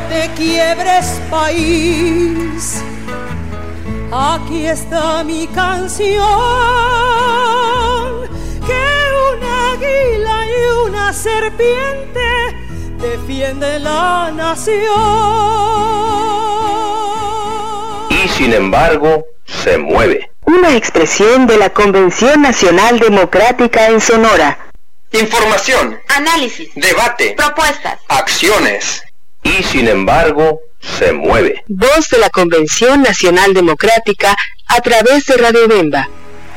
te quiebres, país. Aquí está mi canción, que un águila y una serpiente defienden la nación. Y sin embargo, se mueve. Una expresión de la Convención Nacional Democrática en Sonora. Información, análisis, debate, propuestas, acciones. Y sin embargo, se mueve. Voz de la Convención Nacional Democrática a través de Radio Bemba.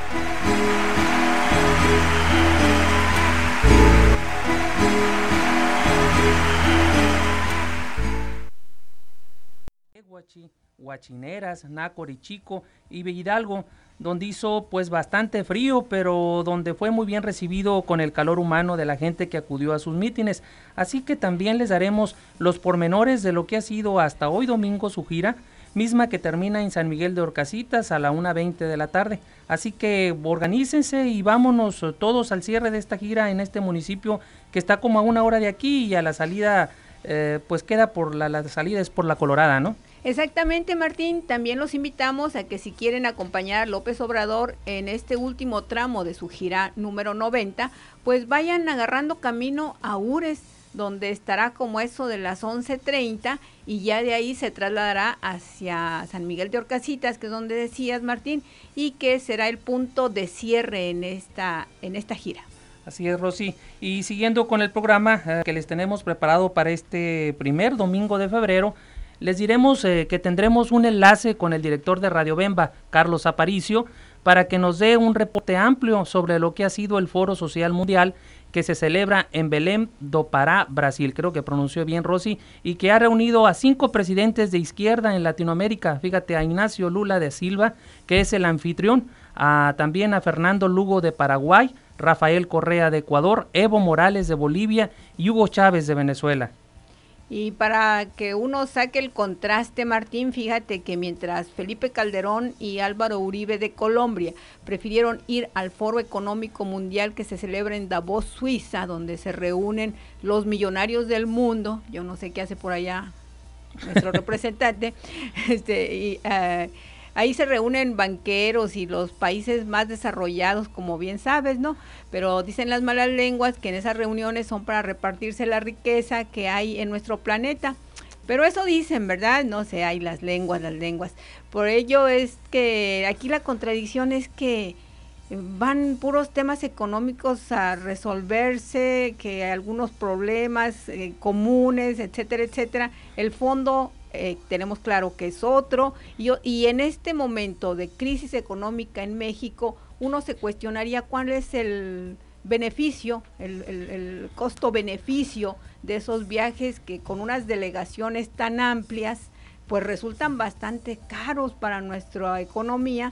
Huachineras, Nácorichico y Hidalgo, donde hizo pues bastante frío, pero donde fue muy bien recibido con el calor humano de la gente que acudió a sus mítines. Así que también les daremos los pormenores de lo que ha sido hasta hoy domingo su gira, misma que termina en San Miguel de Orcasitas a la 1:20 de la tarde. Así que organícense y vámonos todos al cierre de esta gira en este municipio que está como a 1 hora de aquí, y a la salida pues queda por la salida es por La Colorada, ¿no? Exactamente, Martín. También los invitamos a que si quieren acompañar a López Obrador en este último tramo de su gira número 90, pues vayan agarrando camino a Ures, donde estará como eso de las 11:30, y ya de ahí se trasladará hacia San Miguel de Orcasitas, que es donde decías, Martín, y que será el punto de cierre en esta gira. Así es, Rosy. Y siguiendo con el programa que les tenemos preparado para este primer domingo de febrero, les diremos que tendremos un enlace con el director de Radio Bemba, Carlos Aparicio, para que nos dé un reporte amplio sobre lo que ha sido el Foro Social Mundial que se celebra en Belém do Pará, Brasil, creo que pronunció bien, Rosy, y que ha reunido a 5 presidentes de izquierda en Latinoamérica. Fíjate, a Ignacio Lula de Silva, que es el anfitrión, también a Fernando Lugo de Paraguay, Rafael Correa de Ecuador, Evo Morales de Bolivia y Hugo Chávez de Venezuela. Y para que uno saque el contraste, Martín, fíjate que mientras Felipe Calderón y Álvaro Uribe de Colombia prefirieron ir al Foro Económico Mundial que se celebra en Davos, Suiza, donde se reúnen los millonarios del mundo, yo no sé qué hace por allá nuestro representante, ahí se reúnen banqueros y los países más desarrollados, como bien sabes, ¿no? Pero dicen las malas lenguas que en esas reuniones son para repartirse la riqueza que hay en nuestro planeta. Pero eso dicen, ¿verdad? No sé, hay las lenguas. Por ello es que aquí la contradicción es que van puros temas económicos a resolverse, que hay algunos problemas comunes, etcétera, etcétera. El fondo tenemos claro que es otro, y en este momento de crisis económica en México, uno se cuestionaría cuál es el beneficio, el costo-beneficio de esos viajes que con unas delegaciones tan amplias, pues resultan bastante caros para nuestra economía,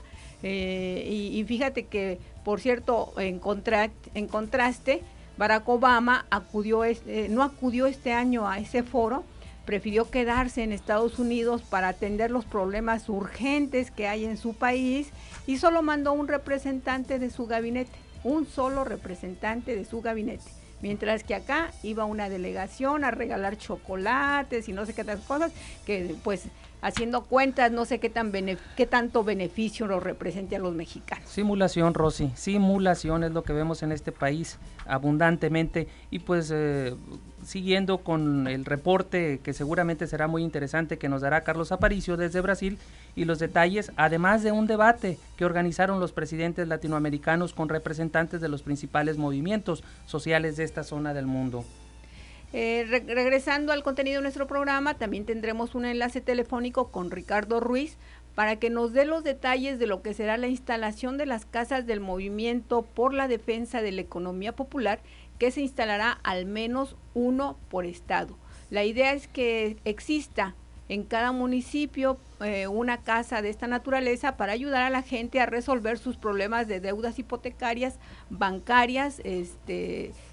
y fíjate que, por cierto, en contraste, Barack Obama no acudió este año a ese foro, prefirió quedarse en Estados Unidos para atender los problemas urgentes que hay en su país, y solo mandó un representante de su gabinete, un solo representante de su gabinete, mientras que acá iba una delegación a regalar chocolates y no sé qué otras cosas, que pues haciendo cuentas no sé qué tanto beneficio nos represente a los mexicanos. Simulación, Rosy, simulación es lo que vemos en este país abundantemente. Y pues siguiendo con el reporte que seguramente será muy interesante que nos dará Carlos Aparicio desde Brasil, y los detalles, además de un debate que organizaron los presidentes latinoamericanos con representantes de los principales movimientos sociales de esta zona del mundo. Regresando al contenido de nuestro programa, también tendremos un enlace telefónico con Ricardo Ruiz para que nos dé los detalles de lo que será la instalación de las casas del Movimiento por la Defensa de la Economía Popular, que se instalará al menos uno por estado. La idea es que exista en cada municipio una casa de esta naturaleza para ayudar a la gente a resolver sus problemas de deudas hipotecarias, bancarias,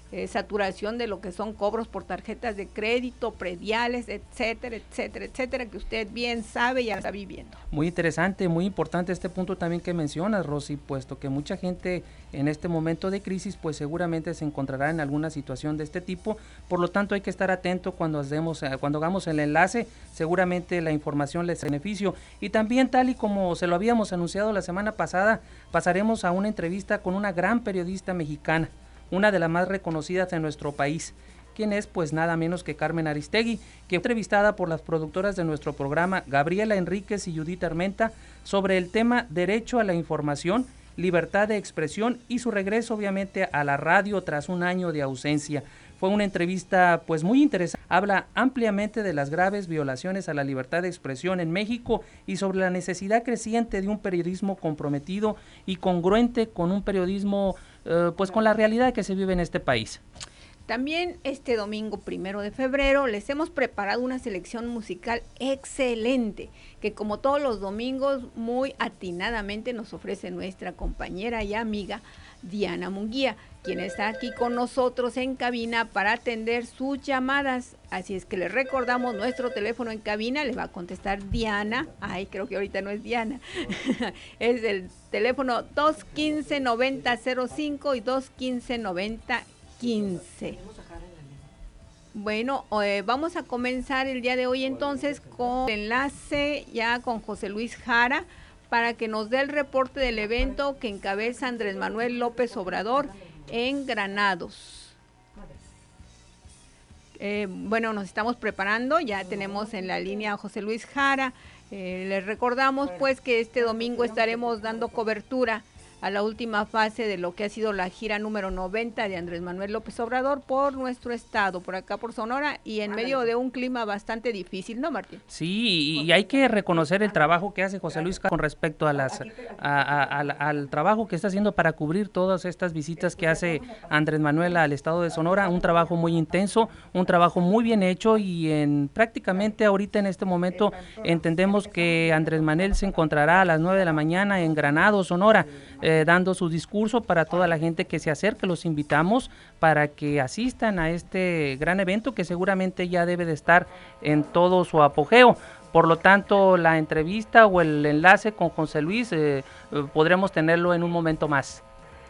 saturación de lo que son cobros por tarjetas de crédito, prediales, etcétera, etcétera, etcétera, que usted bien sabe y ya está viviendo. Muy interesante, muy importante este punto también que mencionas, Rosy, puesto que mucha gente en este momento de crisis pues seguramente se encontrará en alguna situación de este tipo, por lo tanto hay que estar atento cuando hagamos el enlace, seguramente la información les beneficio. Y también, tal y como se lo habíamos anunciado la semana pasada, pasaremos a una entrevista con una gran periodista mexicana, una de las más reconocidas en nuestro país, quien es pues nada menos que Carmen Aristegui, que fue entrevistada por las productoras de nuestro programa, Gabriela Enríquez y Judith Armenta, sobre el tema derecho a la información, libertad de expresión y su regreso obviamente a la radio tras un año de ausencia. Fue una entrevista pues muy interesante, habla ampliamente de las graves violaciones a la libertad de expresión en México y sobre la necesidad creciente de un periodismo comprometido y congruente con un periodismo pues con la realidad que se vive en este país. También este domingo 1 de febrero les hemos preparado una selección musical excelente que, como todos los domingos, muy atinadamente nos ofrece nuestra compañera y amiga Diana Munguía, quien está aquí con nosotros en cabina para atender sus llamadas. Así es que les recordamos nuestro teléfono en cabina, le va a contestar Diana. Ay, creo que ahorita no es Diana. Es el teléfono 215-9005 y 215-9015. Bueno, vamos a comenzar el día de hoy entonces con el enlace ya con José Luis Jara para que nos dé el reporte del evento que encabeza Andrés Manuel López Obrador en Granados. Bueno, nos estamos preparando, ya tenemos en la línea a José Luis Jara. Les recordamos pues que este domingo estaremos dando cobertura a la última fase de lo que ha sido la gira número 90 de Andrés Manuel López Obrador por nuestro estado, por acá por Sonora, y en medio de un clima bastante difícil, ¿no, Martín? Sí, y hay que reconocer el trabajo que hace José Luis con respecto a al trabajo que está haciendo para cubrir todas estas visitas que hace Andrés Manuel al estado de Sonora, un trabajo muy intenso, un trabajo muy bien hecho, y prácticamente ahorita en este momento entendemos que Andrés Manuel se encontrará a las 9 de la mañana en Granados, Sonora, dando su discurso para toda la gente que se acerque. Los invitamos para que asistan a este gran evento que seguramente ya debe de estar en todo su apogeo. Por lo tanto, la entrevista o el enlace con José Luis podremos tenerlo en un momento más.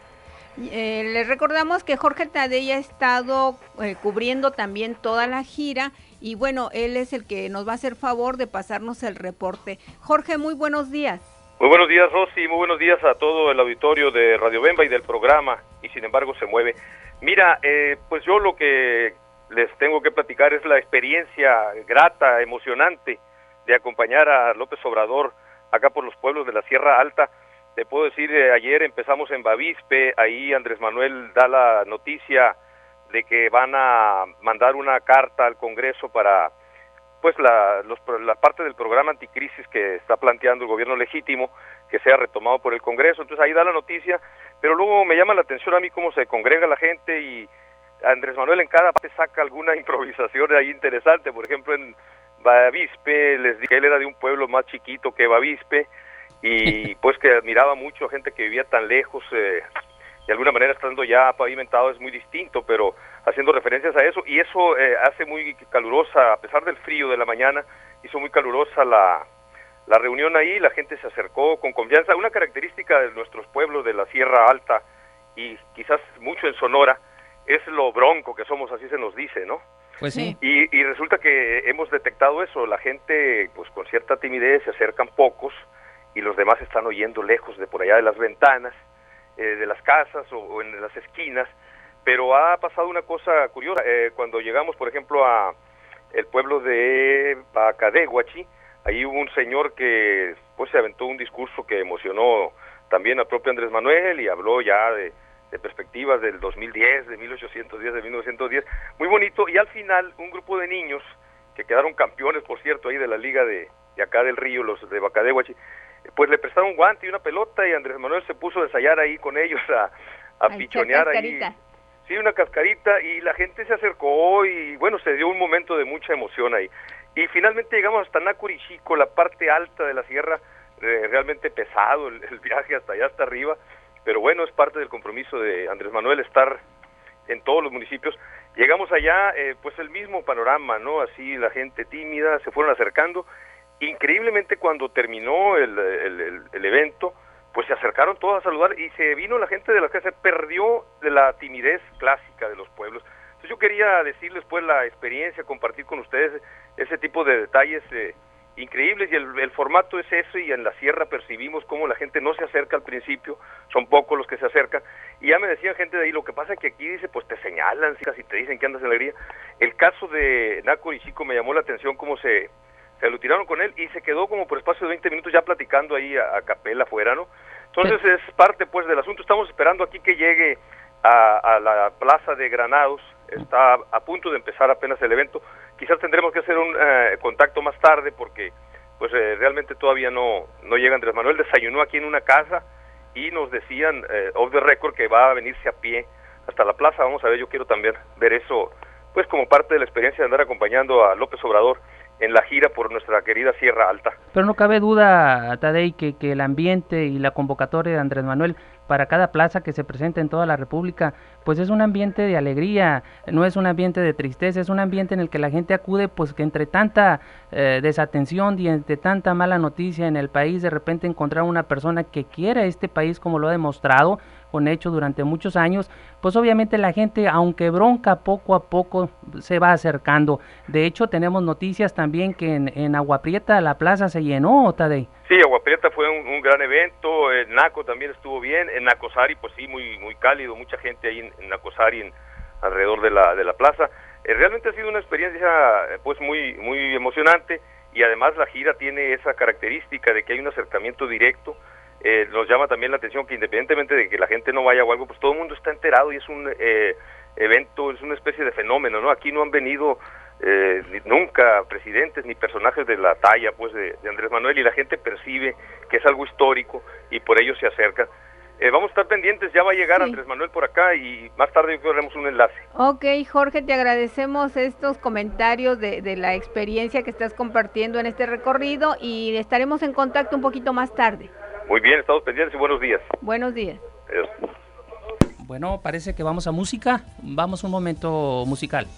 Les recordamos que Jorge Tadei ha estado cubriendo también toda la gira y bueno, él es el que nos va a hacer favor de pasarnos el reporte. Jorge, muy buenos días. Muy buenos días, Rosy, muy buenos días a todo el auditorio de Radio Bemba y del programa, y sin embargo se mueve. Mira, pues yo lo que les tengo que platicar es la experiencia grata, emocionante de acompañar a López Obrador acá por los pueblos de la Sierra Alta. Te puedo decir, ayer empezamos en Bavispe, ahí Andrés Manuel da la noticia de que van a mandar una carta al Congreso para pues la parte del programa anticrisis que está planteando el gobierno legítimo, que sea retomado por el Congreso. Entonces ahí da la noticia, pero luego me llama la atención a mí cómo se congrega la gente, y Andrés Manuel en cada parte saca alguna improvisación ahí interesante. Por ejemplo, en Bavispe les dije que él era de un pueblo más chiquito que Bavispe, y pues que admiraba mucho a gente que vivía tan lejos, de alguna manera estando ya pavimentado es muy distinto, pero haciendo referencias a eso, y eso hace muy calurosa, a pesar del frío de la mañana, hizo muy calurosa la reunión ahí, la gente se acercó con confianza. Una característica de nuestros pueblos de la Sierra Alta, y quizás mucho en Sonora, es lo bronco que somos, así se nos dice, ¿no? Pues sí. Y resulta que hemos detectado eso, la gente pues con cierta timidez se acercan pocos, y los demás están oyendo lejos de por allá de las ventanas, de las casas o en las esquinas. Pero ha pasado una cosa curiosa, cuando llegamos por ejemplo a el pueblo de Bacadehuachi, ahí hubo un señor que pues se aventó un discurso que emocionó también al propio Andrés Manuel, y habló ya de perspectivas del 2010, de 1810, de 1910, muy bonito. Y al final un grupo de niños que quedaron campeones, por cierto, ahí de la liga de acá del río, los de Bacadehuachi, pues le prestaron un guante y una pelota, y Andrés Manuel se puso a ensayar ahí con ellos, a pichonear ahí. Sí, una cascarita, y la gente se acercó, y bueno, se dio un momento de mucha emoción ahí. Y finalmente llegamos hasta Nacurichico, la parte alta de la sierra, realmente pesado el viaje hasta allá, hasta arriba, pero bueno, es parte del compromiso de Andrés Manuel estar en todos los municipios. Llegamos allá, pues el mismo panorama, ¿no? Así la gente tímida, se fueron acercando. Increíblemente cuando terminó el evento, pues se acercaron todos a saludar y se vino la gente de la casa, se perdió de la timidez clásica de los pueblos. Entonces yo quería decirles pues la experiencia, compartir con ustedes ese tipo de detalles increíbles, y el formato es eso, y en la sierra percibimos cómo la gente no se acerca al principio, son pocos los que se acercan, y ya me decía gente de ahí, lo que pasa es que aquí dice, pues te señalan, si te dicen que andas en alegría. El caso de Naco y Chico me llamó la atención cómo se aglutinaron con él, y se quedó como por espacio de 20 minutos ya platicando ahí a capela afuera, ¿no? Entonces es parte pues del asunto. Estamos esperando aquí que llegue a la plaza de Granados, está a punto de empezar apenas el evento. Quizás tendremos que hacer un contacto más tarde porque pues realmente todavía no llega Andrés Manuel. Desayunó aquí en una casa y nos decían off the record que va a venirse a pie hasta la plaza. Vamos a ver, yo quiero también ver eso pues como parte de la experiencia de andar acompañando a López Obrador en la gira por nuestra querida Sierra Alta. Pero no cabe duda, Tadei, que el ambiente y la convocatoria de Andrés Manuel para cada plaza que se presenta en toda la República, pues es un ambiente de alegría, no es un ambiente de tristeza, es un ambiente en el que la gente acude, pues que entre tanta desatención y entre tanta mala noticia en el país, de repente encontrar una persona que quiera este país como lo ha demostrado, con hecho durante muchos años, pues obviamente la gente, aunque bronca, poco a poco se va acercando. De hecho, tenemos noticias también que en Agua Prieta la plaza se llenó, Tadei. Sí, Agua Prieta fue un gran evento, Naco también estuvo bien, en Nacosari pues sí, muy cálido, mucha gente ahí en Nacosari, alrededor de la plaza. Realmente ha sido una experiencia pues muy emocionante, y además la gira tiene esa característica de que hay un acercamiento directo. Nos llama también la atención que independientemente de que la gente no vaya o algo, pues todo el mundo está enterado, y es un evento, es una especie de fenómeno, ¿no? Aquí no han venido nunca presidentes ni personajes de la talla pues de Andrés Manuel, y la gente percibe que es algo histórico y por ello se acerca. Vamos a estar pendientes, ya va a llegar Andrés Manuel por acá, y más tarde haremos un enlace. Ok, Jorge, te agradecemos estos comentarios de la experiencia que estás compartiendo en este recorrido, y estaremos en contacto un poquito más tarde. Muy bien, estamos pendientes y buenos días. Buenos días. Adiós. Bueno, parece que vamos a música, vamos a un momento musical.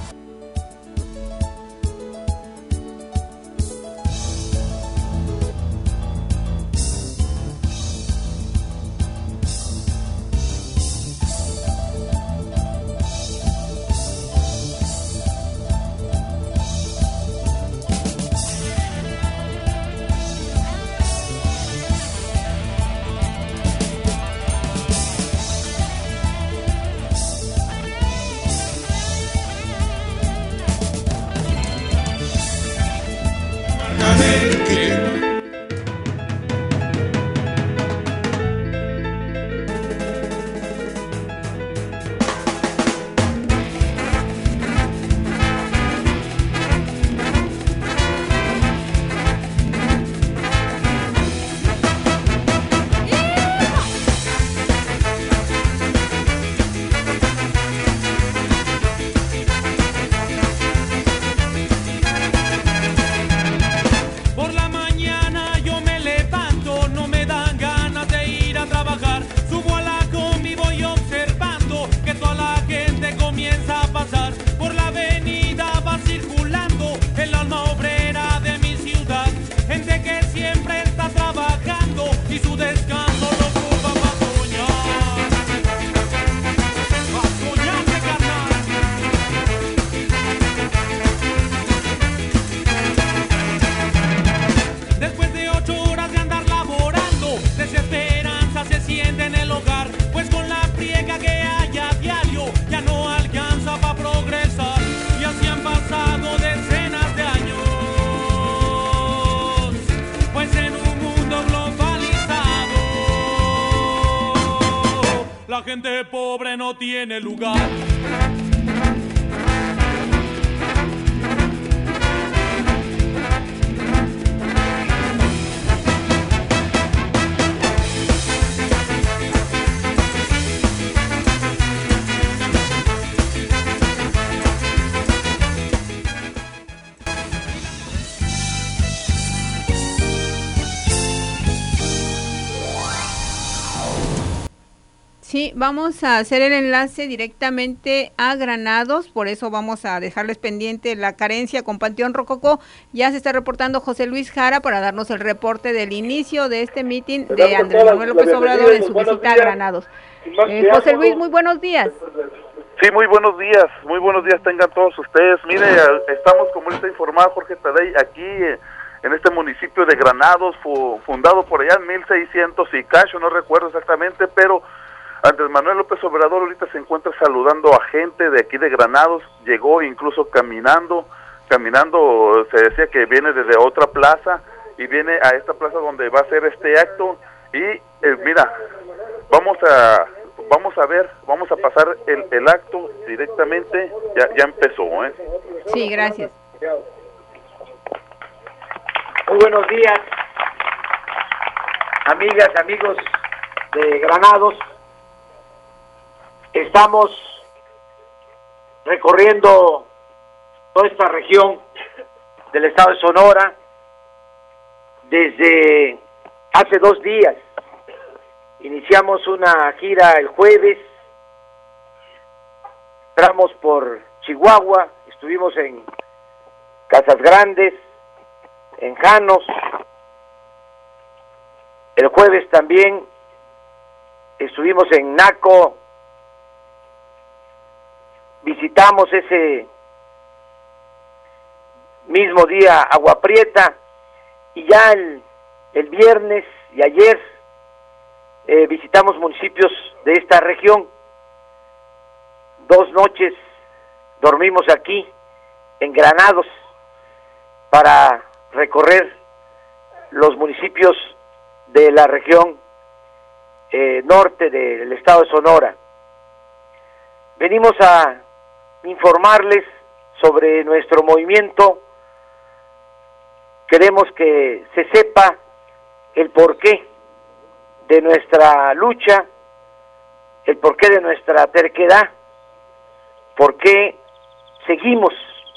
La gente pobre no tiene lugar. Sí, vamos a hacer el enlace directamente a Granados, por eso vamos a dejarles pendiente la carencia con Panteón Rococó. Ya se está reportando José Luis Jara para darnos el reporte del inicio de este mitin de Andrés Manuel López Obrador en su visita a Granados. José Luis, muy buenos días. Sí, muy buenos días tengan todos ustedes. Mire, estamos, como les ha informado Jorge Tadei, aquí en este municipio de Granados, fundado por allá en 1600 y cacho, no recuerdo exactamente, pero Andrés Manuel López Obrador ahorita se encuentra saludando a gente de aquí de Granados, llegó incluso caminando, se decía que viene desde otra plaza y viene a esta plaza donde va a ser este acto y mira, vamos a pasar el acto directamente, ya empezó, Sí, gracias. Muy buenos días, amigas, amigos de Granados. Estamos recorriendo toda esta región del estado de Sonora desde hace 2 días. Iniciamos una gira el jueves, entramos por Chihuahua, estuvimos en Casas Grandes, en Janos. El jueves también estuvimos en Naco, visitamos ese mismo día Agua Prieta y ya el viernes y ayer visitamos municipios de esta región. 2 noches dormimos aquí en Granados para recorrer los municipios de la región norte del estado de Sonora. Venimos a informarles sobre nuestro movimiento. Queremos que se sepa el porqué de nuestra lucha, el porqué de nuestra terquedad, por qué seguimos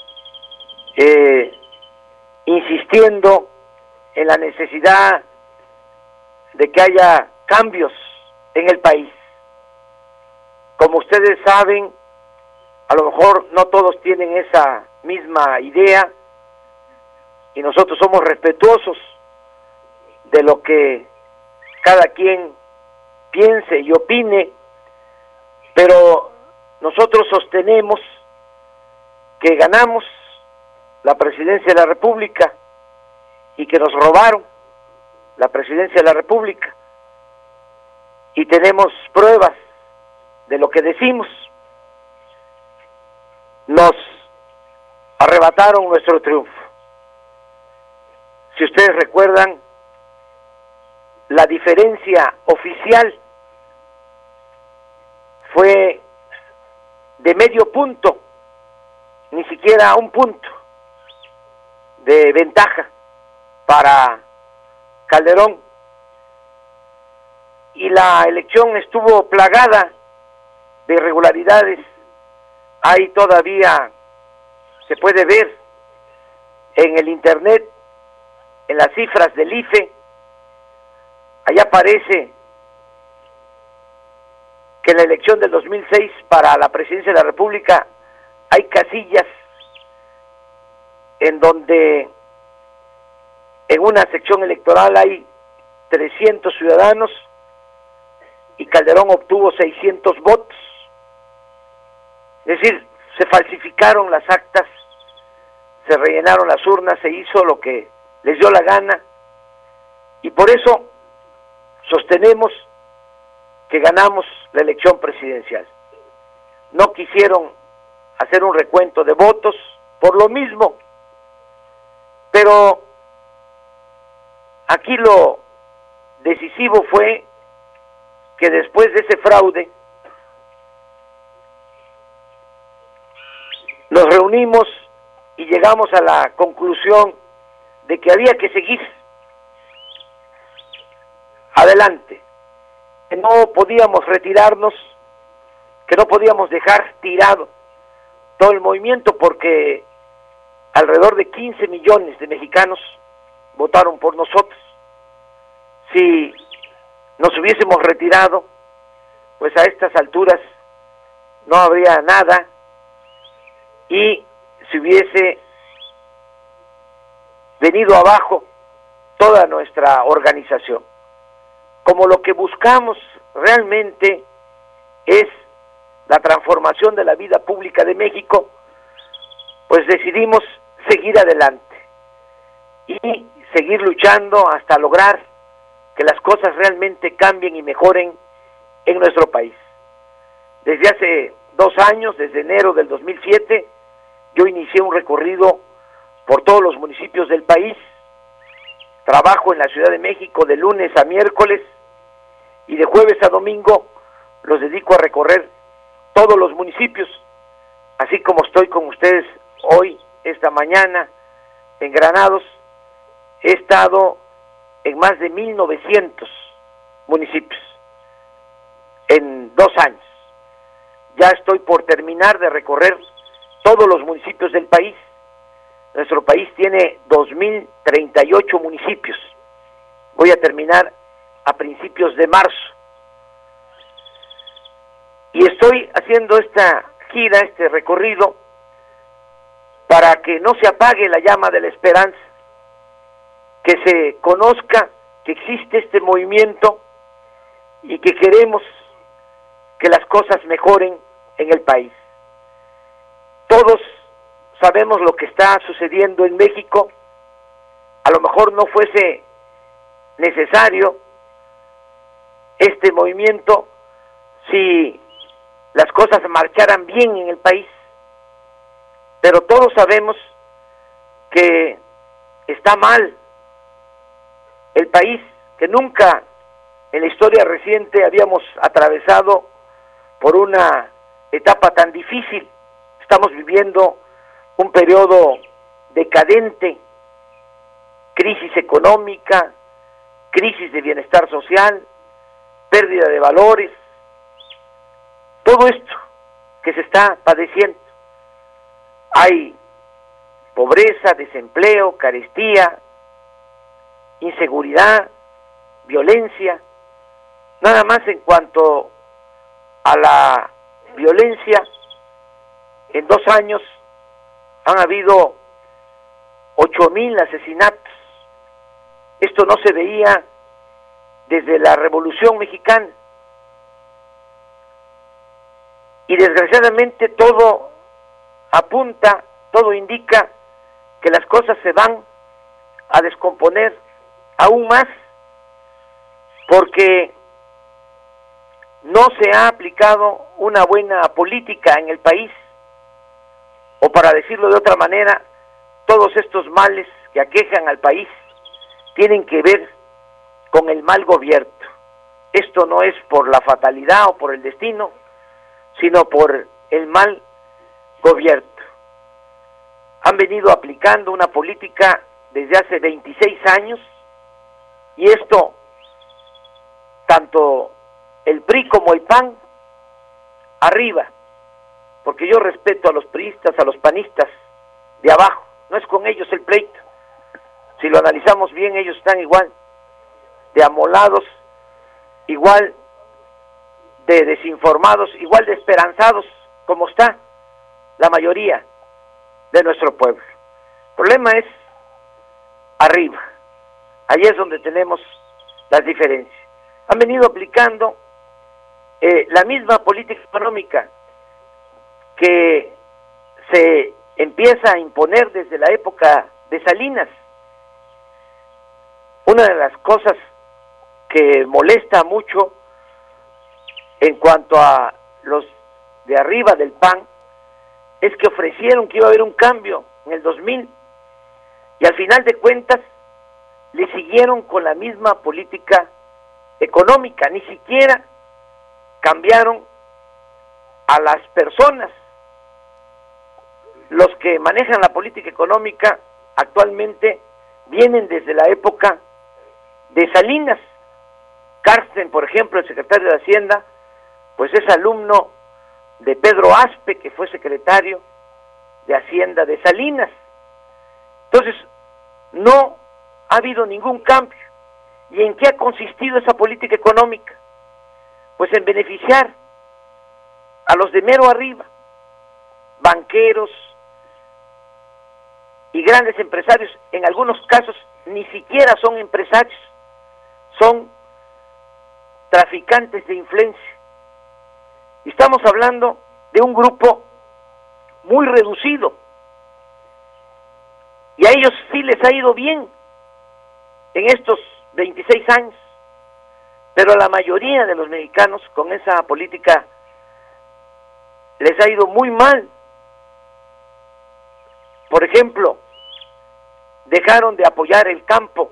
insistiendo en la necesidad de que haya cambios en el país. Como ustedes saben, a lo mejor no todos tienen esa misma idea y nosotros somos respetuosos de lo que cada quien piense y opine, pero nosotros sostenemos que ganamos la presidencia de la República y que nos robaron la presidencia de la República y tenemos pruebas de lo que decimos. Nos arrebataron nuestro triunfo. Si ustedes recuerdan, la diferencia oficial fue de medio punto, ni siquiera 1 punto de ventaja para Calderón, y la elección estuvo plagada de irregularidades. Ahí todavía se puede ver en el internet, en las cifras del IFE, allá aparece que en la elección del 2006 para la presidencia de la República hay casillas en donde en una sección electoral hay 300 ciudadanos y Calderón obtuvo 600 votos. Es decir, se falsificaron las actas, se rellenaron las urnas, se hizo lo que les dio la gana y por eso sostenemos que ganamos la elección presidencial. No quisieron hacer un recuento de votos por lo mismo, pero aquí lo decisivo fue que después de ese fraude nos reunimos y llegamos a la conclusión de que había que seguir adelante, que no podíamos retirarnos, que no podíamos dejar tirado todo el movimiento porque alrededor de 15 millones de mexicanos votaron por nosotros. Si nos hubiésemos retirado, pues a estas alturas no habría nada y se hubiese venido abajo toda nuestra organización. Como lo que buscamos realmente es la transformación de la vida pública de México, pues decidimos seguir adelante y seguir luchando hasta lograr que las cosas realmente cambien y mejoren en nuestro país. Desde hace 2 años, desde enero del 2007, yo inicié un recorrido por todos los municipios del país. Trabajo en la Ciudad de México de lunes a miércoles y de jueves a domingo los dedico a recorrer todos los municipios, así como estoy con ustedes hoy, esta mañana, en Granados. He estado en más de 1,900 municipios en 2 años. Ya estoy por terminar de recorrer todos los municipios del país. Nuestro país tiene 2,038 municipios. Voy a terminar a principios de marzo. Y estoy haciendo esta gira, este recorrido, para que no se apague la llama de la esperanza, que se conozca que existe este movimiento y que queremos que las cosas mejoren en el país. Todos sabemos lo que está sucediendo en México. A lo mejor no fuese necesario este movimiento si las cosas marcharan bien en el país, pero todos sabemos que está mal el país, que nunca en la historia reciente habíamos atravesado por una etapa tan difícil. Estamos viviendo un periodo decadente, crisis económica, crisis de bienestar social, pérdida de valores, todo esto que se está padeciendo. Hay pobreza, desempleo, carestía, inseguridad, violencia. Nada más en cuanto a la violencia, en 2 años han habido 8,000 asesinatos. Esto no se veía desde la Revolución Mexicana. Y desgraciadamente todo apunta, todo indica que las cosas se van a descomponer aún más, porque no se ha aplicado una buena política en el país, o para decirlo de otra manera, todos estos males que aquejan al país tienen que ver con el mal gobierno. Esto no es por la fatalidad o por el destino, sino por el mal gobierno. Han venido aplicando una política desde hace 26 años, y esto, tanto el PRI como el PAN, arriba, porque yo respeto a los priistas, a los panistas de abajo, no es con ellos el pleito. Si lo analizamos bien, ellos están igual de amolados, igual de desinformados, igual de esperanzados como está la mayoría de nuestro pueblo. El problema es arriba, ahí es donde tenemos las diferencias. Han venido aplicando la misma política económica que se empieza a imponer desde la época de Salinas. Una de las cosas que molesta mucho en cuanto a los de arriba del PAN es que ofrecieron que iba a haber un cambio en el 2000 y al final de cuentas le siguieron con la misma política económica, ni siquiera cambiaron a las personas. Los que manejan la política económica actualmente vienen desde la época de Salinas. Carsten, por ejemplo, el secretario de Hacienda, pues es alumno de Pedro Aspe, que fue secretario de Hacienda de Salinas. Entonces, no ha habido ningún cambio. ¿Y en qué ha consistido esa política económica? pues en beneficiar a los de mero arriba, banqueros y grandes empresarios. En algunos casos ni siquiera son empresarios, son traficantes de influencia. Y estamos hablando de un grupo muy reducido, y a ellos sí les ha ido bien en estos 26 años, pero a la mayoría de los mexicanos con esa política les ha ido muy mal. Por ejemplo, dejaron de apoyar el campo,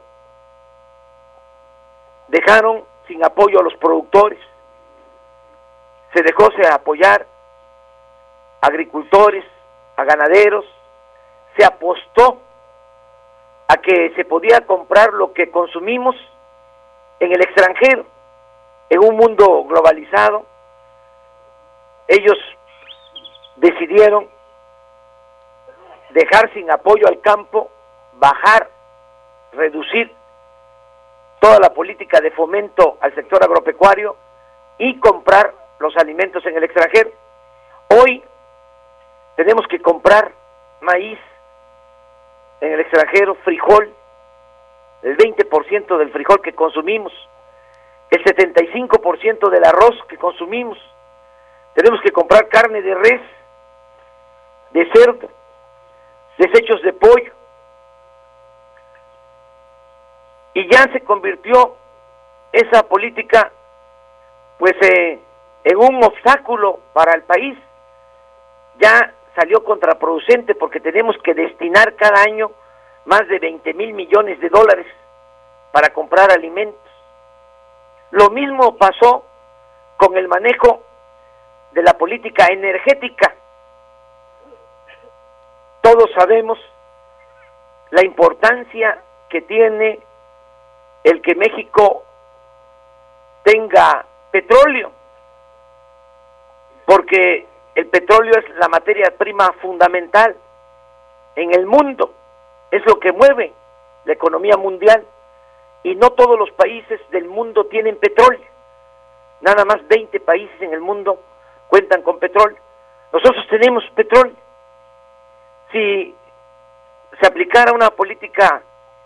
dejaron sin apoyo a los productores, se dejó de apoyar a agricultores, a ganaderos, se apostó a que se podía comprar lo que consumimos en el extranjero. En un mundo globalizado, ellos decidieron dejar sin apoyo al campo, bajar, reducir toda la política de fomento al sector agropecuario y comprar los alimentos en el extranjero. Hoy tenemos que comprar maíz en el extranjero, frijol, el 20% del frijol que consumimos, el 75% del arroz que consumimos. Tenemos que comprar carne de res, de cerdo, desechos de pollo. Y ya se convirtió esa política pues en un obstáculo para el país. Ya salió contraproducente porque tenemos que destinar cada año más de 20,000 millones de dólares para comprar alimentos. Lo mismo pasó con el manejo de la política energética. Todos sabemos la importancia que tiene el que México tenga petróleo, porque el petróleo es la materia prima fundamental en el mundo, es lo que mueve la economía mundial, y no todos los países del mundo tienen petróleo. Nada más 20 países en el mundo cuentan con petróleo. Nosotros tenemos petróleo. Si se aplicara una política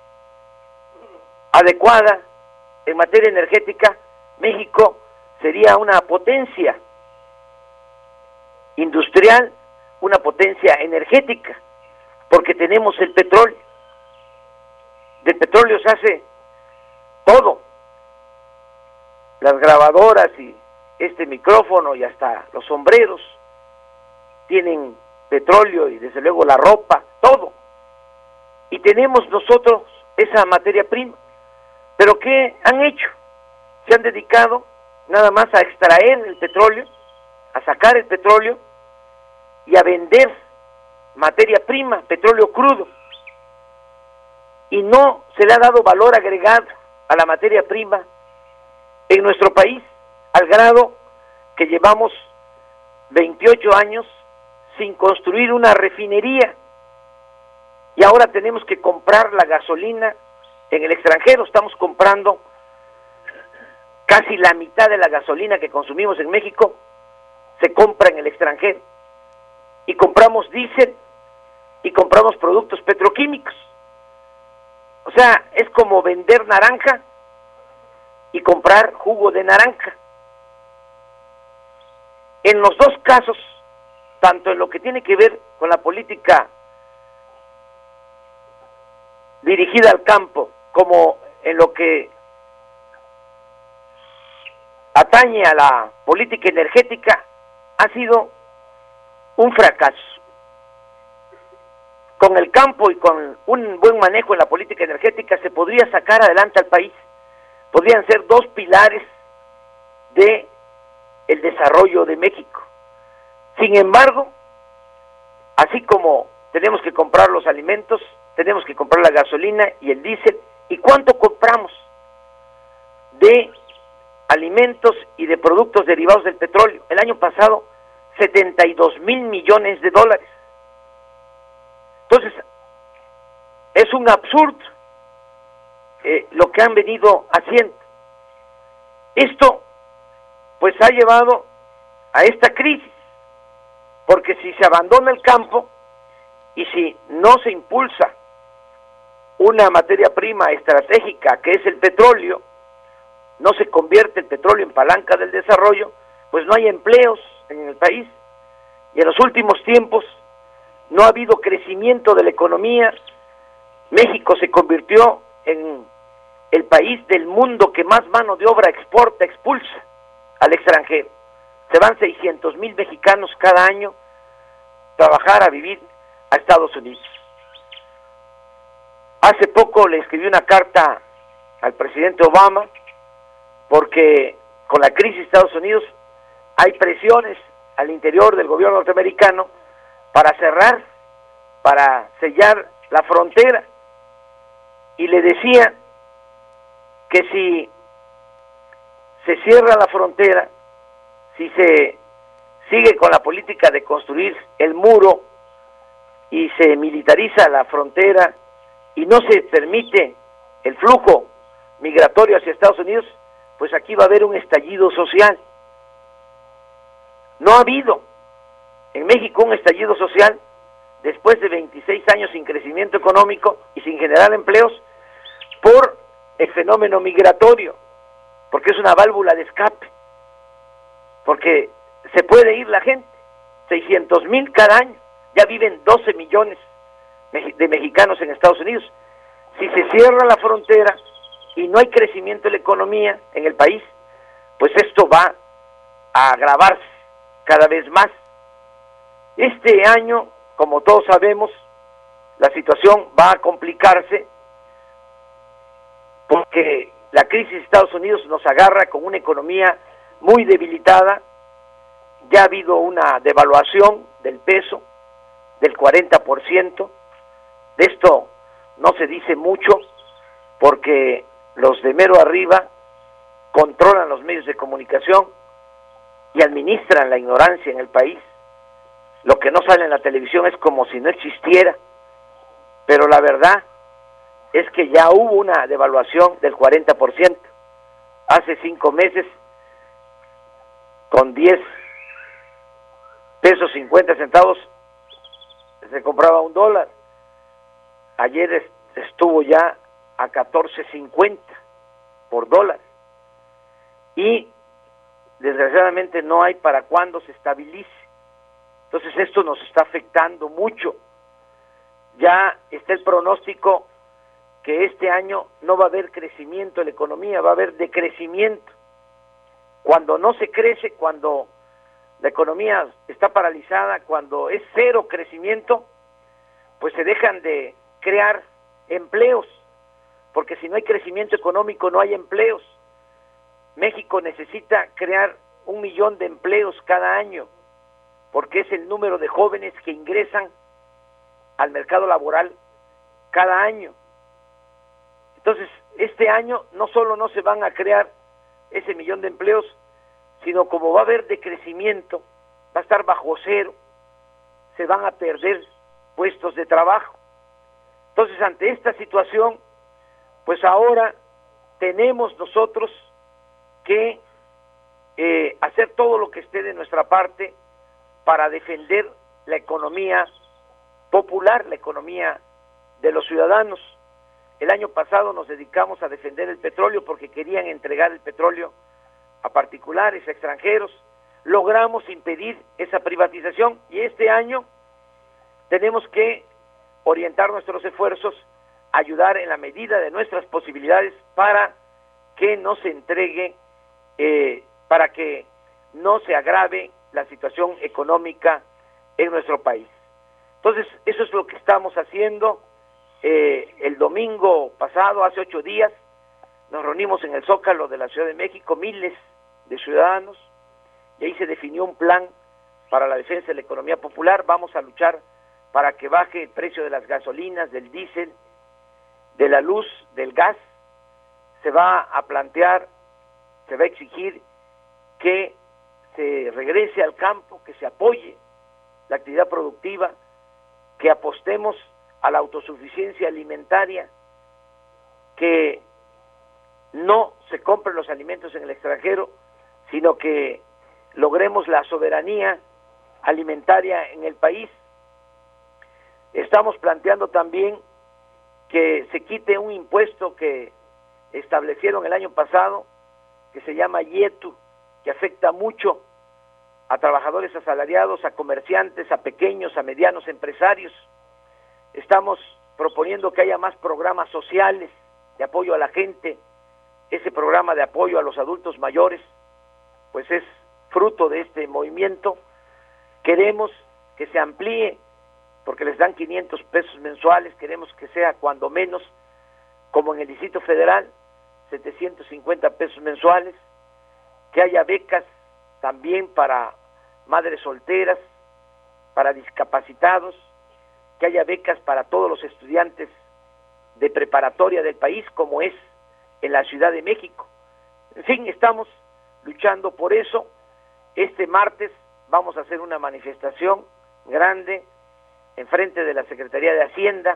adecuada en materia energética, México sería una potencia industrial, una potencia energética, porque tenemos el petróleo. Del petróleo se hace todo, las grabadoras y este micrófono y hasta los sombreros tienen petróleo, y desde luego la ropa, todo. Y tenemos nosotros esa materia prima. ¿Pero qué han hecho? Se han dedicado nada más a extraer el petróleo, a sacar el petróleo y a vender materia prima, petróleo crudo. Y no se le ha dado valor agregado a la materia prima en nuestro país, al grado que llevamos 28 años sin construir una refinería, y ahora tenemos que comprar la gasolina en el extranjero. Estamos comprando casi la mitad de la gasolina que consumimos en México, se compra en el extranjero, y compramos diésel y compramos productos petroquímicos. O sea, es como vender naranja y comprar jugo de naranja. En los dos casos, tanto en lo que tiene que ver con la política dirigida al campo, como en lo que atañe a la política energética, ha sido un fracaso. Con el campo y con un buen manejo en la política energética se podría sacar adelante al país. Podrían ser dos pilares de el desarrollo de México. Sin embargo, así como tenemos que comprar los alimentos, tenemos que comprar la gasolina y el diésel. ¿Y cuánto compramos de alimentos y de productos derivados del petróleo? El año pasado, 72,000 millones de dólares. Entonces, es un absurdo lo que han venido haciendo. Esto pues ha llevado a esta crisis, porque si se abandona el campo y si no se impulsa una materia prima estratégica que es el petróleo, no se convierte el petróleo en palanca del desarrollo, pues no hay empleos en el país. Y en los últimos tiempos no ha habido crecimiento de la economía. México se convirtió en el país del mundo que más mano de obra expulsa al extranjero. Se van 600,000 mexicanos cada año a trabajar, a vivir a Estados Unidos. Hace poco le escribí una carta al presidente Obama porque con la crisis de Estados Unidos hay presiones al interior del gobierno norteamericano para sellar la frontera. Y le decía que si se cierra la frontera, si se sigue con la política de construir el muro y se militariza la frontera y no se permite el flujo migratorio hacia Estados Unidos, pues aquí va a haber un estallido social. No ha habido en México un estallido social después de 26 años sin crecimiento económico y sin generar empleos por el fenómeno migratorio, porque es una válvula de escape, porque se puede ir la gente, 600,000 cada año, ya viven 12 millones de mexicanos en Estados Unidos. Si se cierra la frontera y no hay crecimiento de la economía en el país, pues esto va a agravarse cada vez más. Este año, como todos sabemos, la situación va a complicarse porque la crisis de Estados Unidos nos agarra con una economía muy debilitada. Ya ha habido una devaluación del peso del 40%. De esto no se dice mucho porque los de mero arriba controlan los medios de comunicación y administran la ignorancia en el país. Lo que no sale en la televisión es como si no existiera, pero la verdad es que ya hubo una devaluación del 40%. Hace 5 meses, con 10 pesos 50 centavos, se compraba $1. Ayer estuvo ya a 14.50 por dólar. Y desgraciadamente no hay para cuándo se estabilice. Entonces esto nos está afectando mucho. Ya está el pronóstico que este año no va a haber crecimiento en la economía, va a haber decrecimiento. Cuando no se crece, cuando la economía está paralizada, cuando es cero crecimiento, pues se dejan de crear empleos, porque si no hay crecimiento económico no hay empleos. México necesita crear 1 millón de empleos cada año, porque es el número de jóvenes que ingresan al mercado laboral cada año. Entonces, este año no solo no se van a crear ese 1 millón de empleos, sino como va a haber decrecimiento, va a estar bajo cero, se van a perder puestos de trabajo. Entonces, ante esta situación, pues ahora tenemos nosotros que hacer todo lo que esté de nuestra parte para defender la economía popular, la economía de los ciudadanos. El año pasado nos dedicamos a defender el petróleo porque querían entregar el petróleo a particulares, a extranjeros. Logramos impedir esa privatización y este año tenemos que orientar nuestros esfuerzos, ayudar en la medida de nuestras posibilidades para que no se entregue, para que no se agrave la situación económica en nuestro país. Entonces, eso es lo que estamos haciendo. El domingo pasado, hace 8 días, nos reunimos en el Zócalo de la Ciudad de México, miles de ciudadanos, y ahí se definió un plan para la defensa de la economía popular. Vamos a luchar para que baje el precio de las gasolinas, del diésel, de la luz, del gas. Se va a plantear, se va a exigir que se regrese al campo, que se apoye la actividad productiva, que apostemos a la autosuficiencia alimentaria, que no se compren los alimentos en el extranjero, sino que logremos la soberanía alimentaria en el país. Estamos planteando también que se quite un impuesto que establecieron el año pasado, que se llama IETU, que afecta mucho a trabajadores asalariados, a comerciantes, a pequeños, a medianos empresarios. Estamos proponiendo que haya más programas sociales de apoyo a la gente. Ese programa de apoyo a los adultos mayores, pues es fruto de este movimiento. Queremos que se amplíe, porque les dan 500 pesos mensuales, queremos que sea cuando menos, como en el Distrito Federal, 750 pesos mensuales, que haya becas también para madres solteras, para discapacitados, que haya becas para todos los estudiantes de preparatoria del país, como es en la Ciudad de México. En fin, estamos luchando por eso. Este martes vamos a hacer una manifestación grande enfrente de la Secretaría de Hacienda.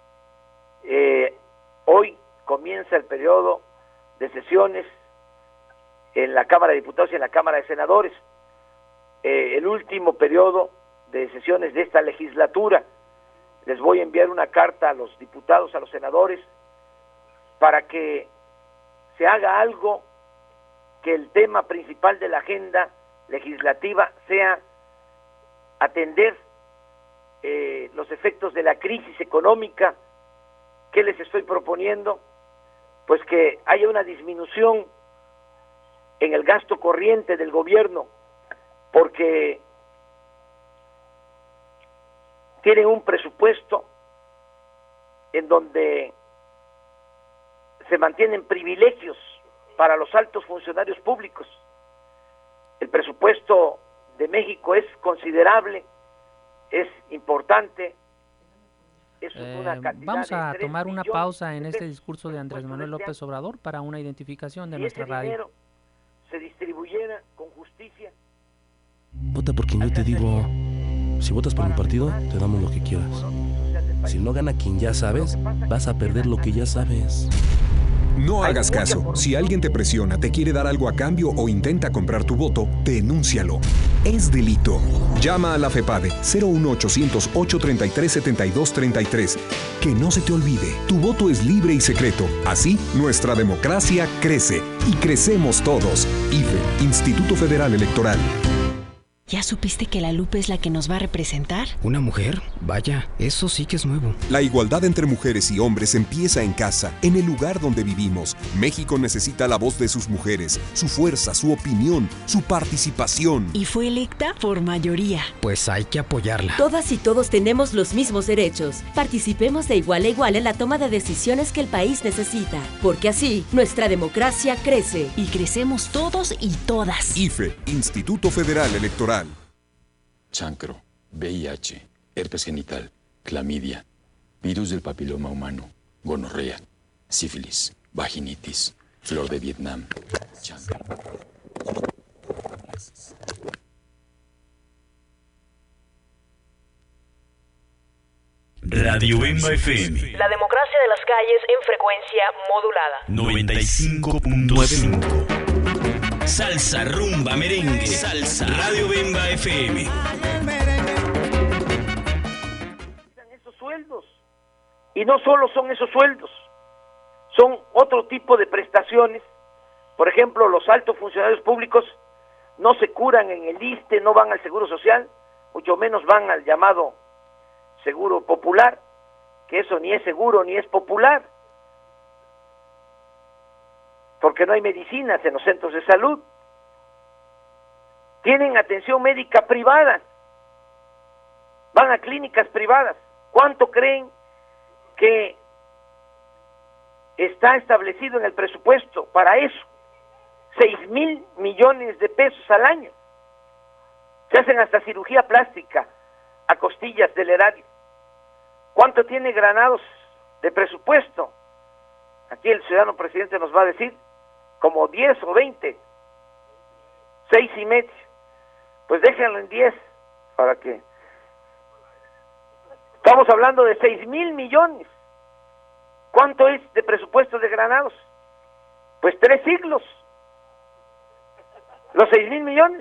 Hoy comienza el periodo de sesiones en la Cámara de Diputados y en la Cámara de Senadores, el último periodo de sesiones de esta legislatura. Les voy a enviar una carta a los diputados, a los senadores, para que se haga algo, que el tema principal de la agenda legislativa sea atender los efectos de la crisis económica. ¿Qué les estoy proponiendo? Pues que haya una disminución en el gasto corriente del gobierno, porque tienen un presupuesto en donde se mantienen privilegios para los altos funcionarios públicos. El presupuesto de México es considerable, es importante. Vamos a tomar una pausa en este discurso de Andrés Manuel López Obrador para una identificación de nuestra radio. Dinero se distribuyera con justicia. Vota por quien yo te digo. Si votas por mi partido, te damos lo que quieras. Si no gana quien ya sabes, vas a perder lo que ya sabes. No hagas caso. Si alguien te presiona, te quiere dar algo a cambio o intenta comprar tu voto, denúncialo. Es delito. Llama a la FEPADE 01800 833 7233. Que no se te olvide, tu voto es libre y secreto. Así, nuestra democracia crece y crecemos todos. IFE, Instituto Federal Electoral. ¿Ya supiste que la Lupe es la que nos va a representar? ¿Una mujer? Vaya, eso sí que es nuevo. La igualdad entre mujeres y hombres empieza en casa, en el lugar donde vivimos. México necesita la voz de sus mujeres, su fuerza, su opinión, su participación. Y fue electa por mayoría. Pues hay que apoyarla. Todas y todos tenemos los mismos derechos. Participemos de igual a igual en la toma de decisiones que el país necesita, porque así nuestra democracia crece. Y crecemos todos y todas. IFE, Instituto Federal Electoral. Chancro, VIH, herpes genital, clamidia, virus del papiloma humano, gonorrea, sífilis, vaginitis, flor de Vietnam, chancro. Radio Bemba FM. La democracia de las calles en frecuencia modulada. 95.5. Salsa, rumba, merengue, salsa. Radio Bemba FM. Esos sueldos. Y no solo son esos sueldos, son otro tipo de prestaciones. Por ejemplo, los altos funcionarios públicos no se curan en el ISSSTE, no van al Seguro Social, mucho menos van al llamado Seguro Popular, que eso ni es seguro ni es popular, porque no hay medicinas en los centros de salud. Tienen atención médica privada, van a clínicas privadas. ¿Cuánto creen que está establecido en el presupuesto para eso? 6,000 millones de pesos al año. Se hacen hasta cirugía plástica a costillas del erario. ¿Cuánto tiene Granados de presupuesto? Aquí el ciudadano presidente nos va a decir, como 10 o 20, 6,5. Pues déjenlo en 10, para que... Estamos hablando de 6,000 millones. ¿Cuánto es de presupuesto de Granados? Pues 3 siglos. los 6,000 millones,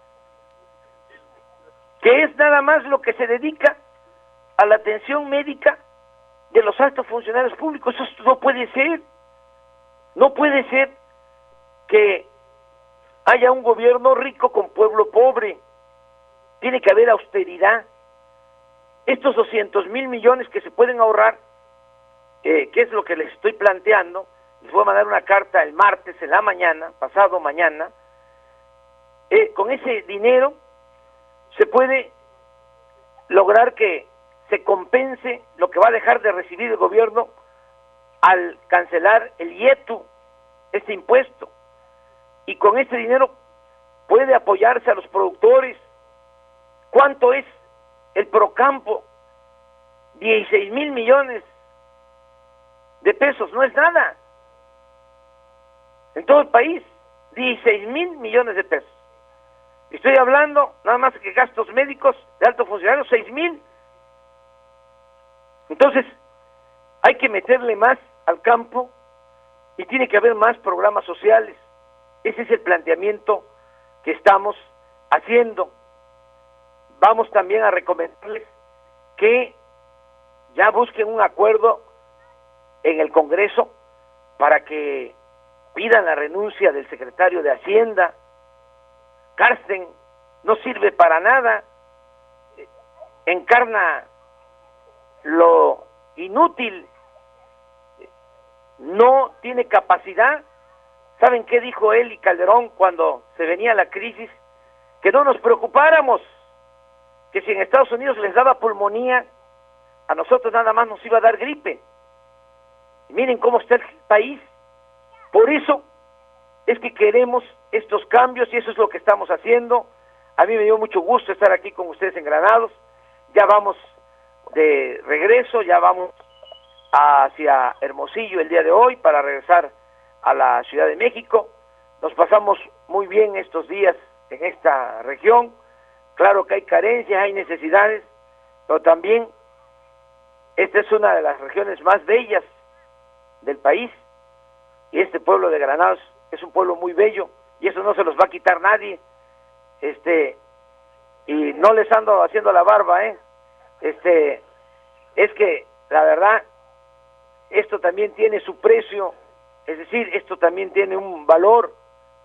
que es nada más lo que se dedica a la atención médica de los altos funcionarios públicos. Eso no puede ser. No puede ser que haya un gobierno rico con pueblo pobre. Tiene que haber austeridad. Estos 200,000 millones que se pueden ahorrar, que es lo que les estoy planteando, les voy a mandar una carta el martes en la mañana, pasado mañana. Con ese dinero se puede lograr que se compense lo que va a dejar de recibir el gobierno al cancelar el IETU, este impuesto, y con este dinero puede apoyarse a los productores. ¿Cuánto es el Procampo? 16,000 millones de pesos, no es nada. En todo el país, 16,000 millones de pesos. Estoy hablando nada más que gastos médicos de altos funcionarios, 6,000. Entonces, hay que meterle más al campo y tiene que haber más programas sociales. Ese es el planteamiento que estamos haciendo. Vamos también a recomendarles que ya busquen un acuerdo en el Congreso para que pidan la renuncia del secretario de Hacienda. Carsten no sirve para nada, encarna lo inútil, no tiene capacidad. ¿Saben qué dijo él y Calderón cuando se venía la crisis? Que no nos preocupáramos, que si en Estados Unidos les daba pulmonía, a nosotros nada más nos iba a dar gripe. Y miren cómo está el país. Por eso es que queremos estos cambios y eso es lo que estamos haciendo. A mí me dio mucho gusto estar aquí con ustedes en Granados. Ya vamos de regreso, ya vamos hacia Hermosillo el día de hoy para regresar a la Ciudad de México. Nos pasamos muy bien estos días en esta región. Claro que hay carencias, hay necesidades, pero también esta es una de las regiones más bellas del país y este pueblo de Granados es un pueblo muy bello y eso no se los va a quitar nadie. Y no les ando haciendo la barba, es que la verdad esto también tiene su precio, es decir, esto también tiene un valor,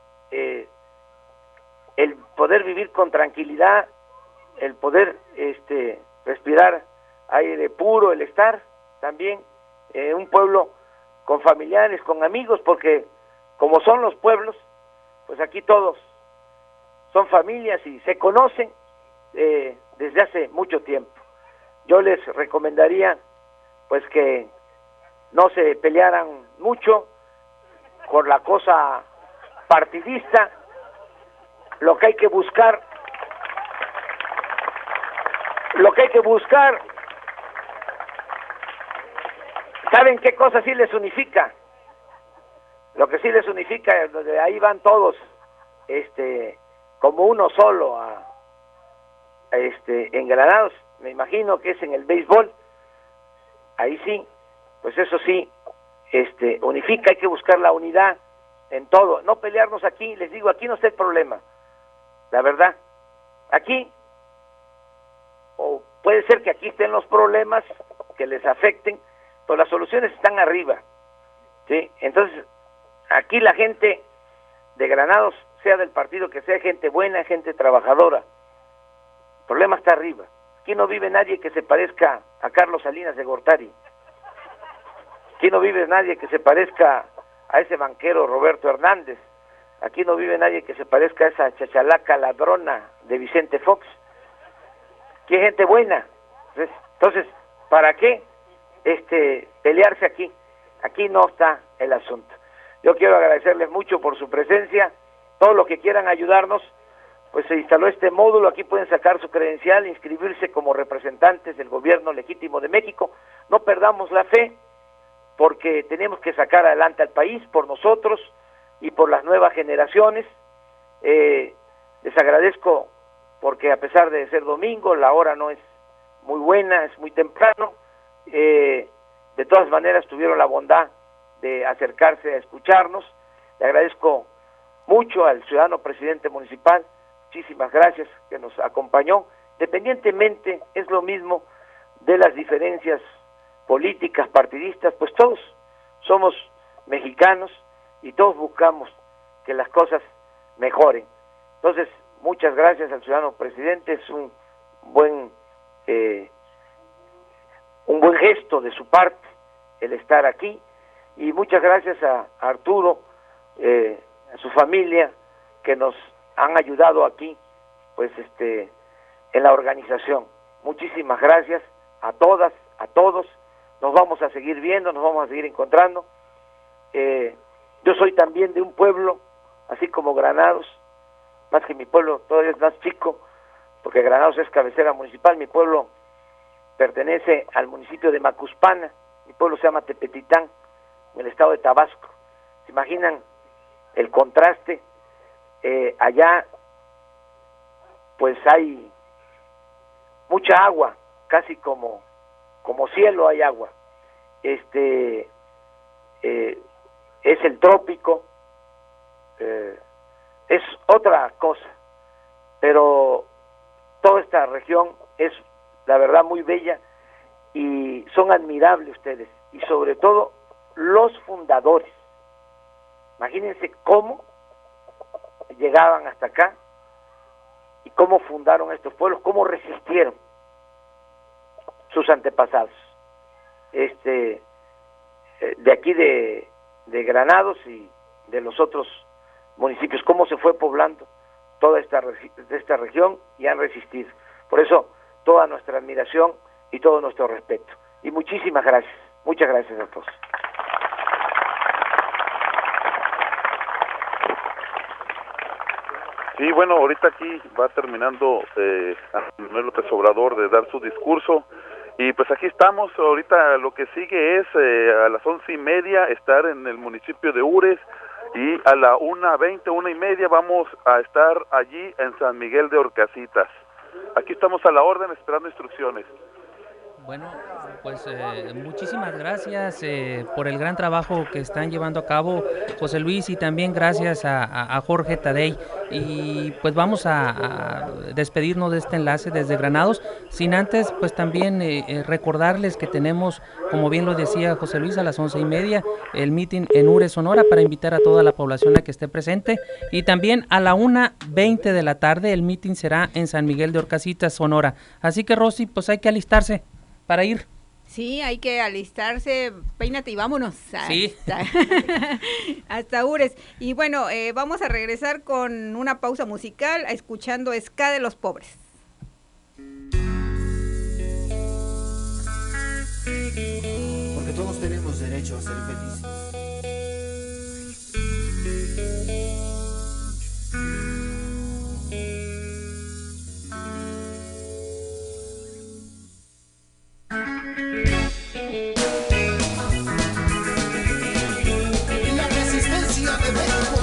el poder vivir con tranquilidad, el poder respirar aire puro, el estar también un pueblo con familiares, con amigos, porque como son los pueblos, pues aquí todos son familias y se conocen desde hace mucho tiempo. Yo les recomendaría pues que no se pelearan mucho con la cosa partidista. Lo que hay que buscar, ¿saben qué cosa sí les unifica? Lo que sí les unifica es donde ahí van todos, como uno solo, engranados. Me imagino que es en el béisbol. Ahí sí, pues eso sí, unifica. Hay que buscar la unidad en todo, no pelearnos aquí. Les digo, aquí no está el problema, la verdad. Aquí, o puede ser que aquí estén los problemas que les afecten, pero las soluciones están arriba, ¿sí? Entonces, aquí la gente de Granados, sea del partido que sea, gente buena, gente trabajadora. El problema está arriba. Aquí no vive nadie que se parezca a Carlos Salinas de Gortari. Aquí no vive nadie que se parezca a ese banquero Roberto Hernández. Aquí no vive nadie que se parezca a esa chachalaca ladrona de Vicente Fox. Aquí hay gente buena. Entonces, ¿para qué pelearse aquí? Aquí no está el asunto. Yo quiero agradecerles mucho por su presencia. Todos los que quieran ayudarnos, pues se instaló este módulo. Aquí pueden sacar su credencial, inscribirse como representantes del gobierno legítimo de México. No perdamos la fe, porque tenemos que sacar adelante al país por nosotros y por las nuevas generaciones. Les agradezco porque a pesar de ser domingo, la hora no es muy buena, es muy temprano. De todas maneras tuvieron la bondad de acercarse a escucharnos. Le agradezco mucho al ciudadano presidente municipal, muchísimas gracias, que nos acompañó. Independientemente, es lo mismo de las diferencias políticas, partidistas, pues todos somos mexicanos y todos buscamos que las cosas mejoren. Entonces, muchas gracias al ciudadano presidente, es un buen gesto de su parte el estar aquí, y muchas gracias a Arturo, a su familia, que nos han ayudado aquí, pues en la organización. Muchísimas gracias a todas, a todos. Nos vamos a seguir viendo, nos vamos a seguir encontrando. Yo soy también de un pueblo, así como Granados, más que mi pueblo todavía es más chico, porque Granados es cabecera municipal. Mi pueblo pertenece al municipio de Macuspana, mi pueblo se llama Tepetitán, en el estado de Tabasco. ¿Se imaginan el contraste? Allá pues hay mucha agua, casi como cielo hay agua. Es el trópico, es otra cosa, pero toda esta región es la verdad muy bella y son admirables ustedes, y sobre todo los fundadores. Imagínense cómo llegaban hasta acá y cómo fundaron estos pueblos, cómo resistieron sus antepasados. De aquí de Granados y de los otros municipios, cómo se fue poblando toda esta región y han resistido. Por eso, toda nuestra admiración y todo nuestro respeto. Y muchísimas gracias. Muchas gracias a todos. Sí, bueno, ahorita aquí va terminando Manuel López Obrador de dar su discurso, y pues aquí estamos. Ahorita lo que sigue es a las 11:30 estar en el municipio de Ures, y a la 1:20, 1:30 vamos a estar allí en San Miguel de Orcasitas. Aquí estamos a la orden esperando instrucciones. Bueno, pues muchísimas gracias por el gran trabajo que están llevando a cabo, José Luis, y también gracias a Jorge Tadei. Y pues vamos a despedirnos de este enlace desde Granados, sin antes pues también recordarles que tenemos, como bien lo decía José Luis, a las 11:30 el meeting en Ures, Sonora, para invitar a toda la población a que esté presente, y también a la 1:20 de la tarde el meeting será en San Miguel de Orcasitas, Sonora. Así que, Rosy, pues hay que alistarse para ir. Sí, hay que alistarse, peínate y vámonos sí. Hasta Ures. Y bueno, vamos a regresar con una pausa musical, escuchando Ska de los Pobres. Porque todos tenemos derecho a ser felices. La resistencia de México.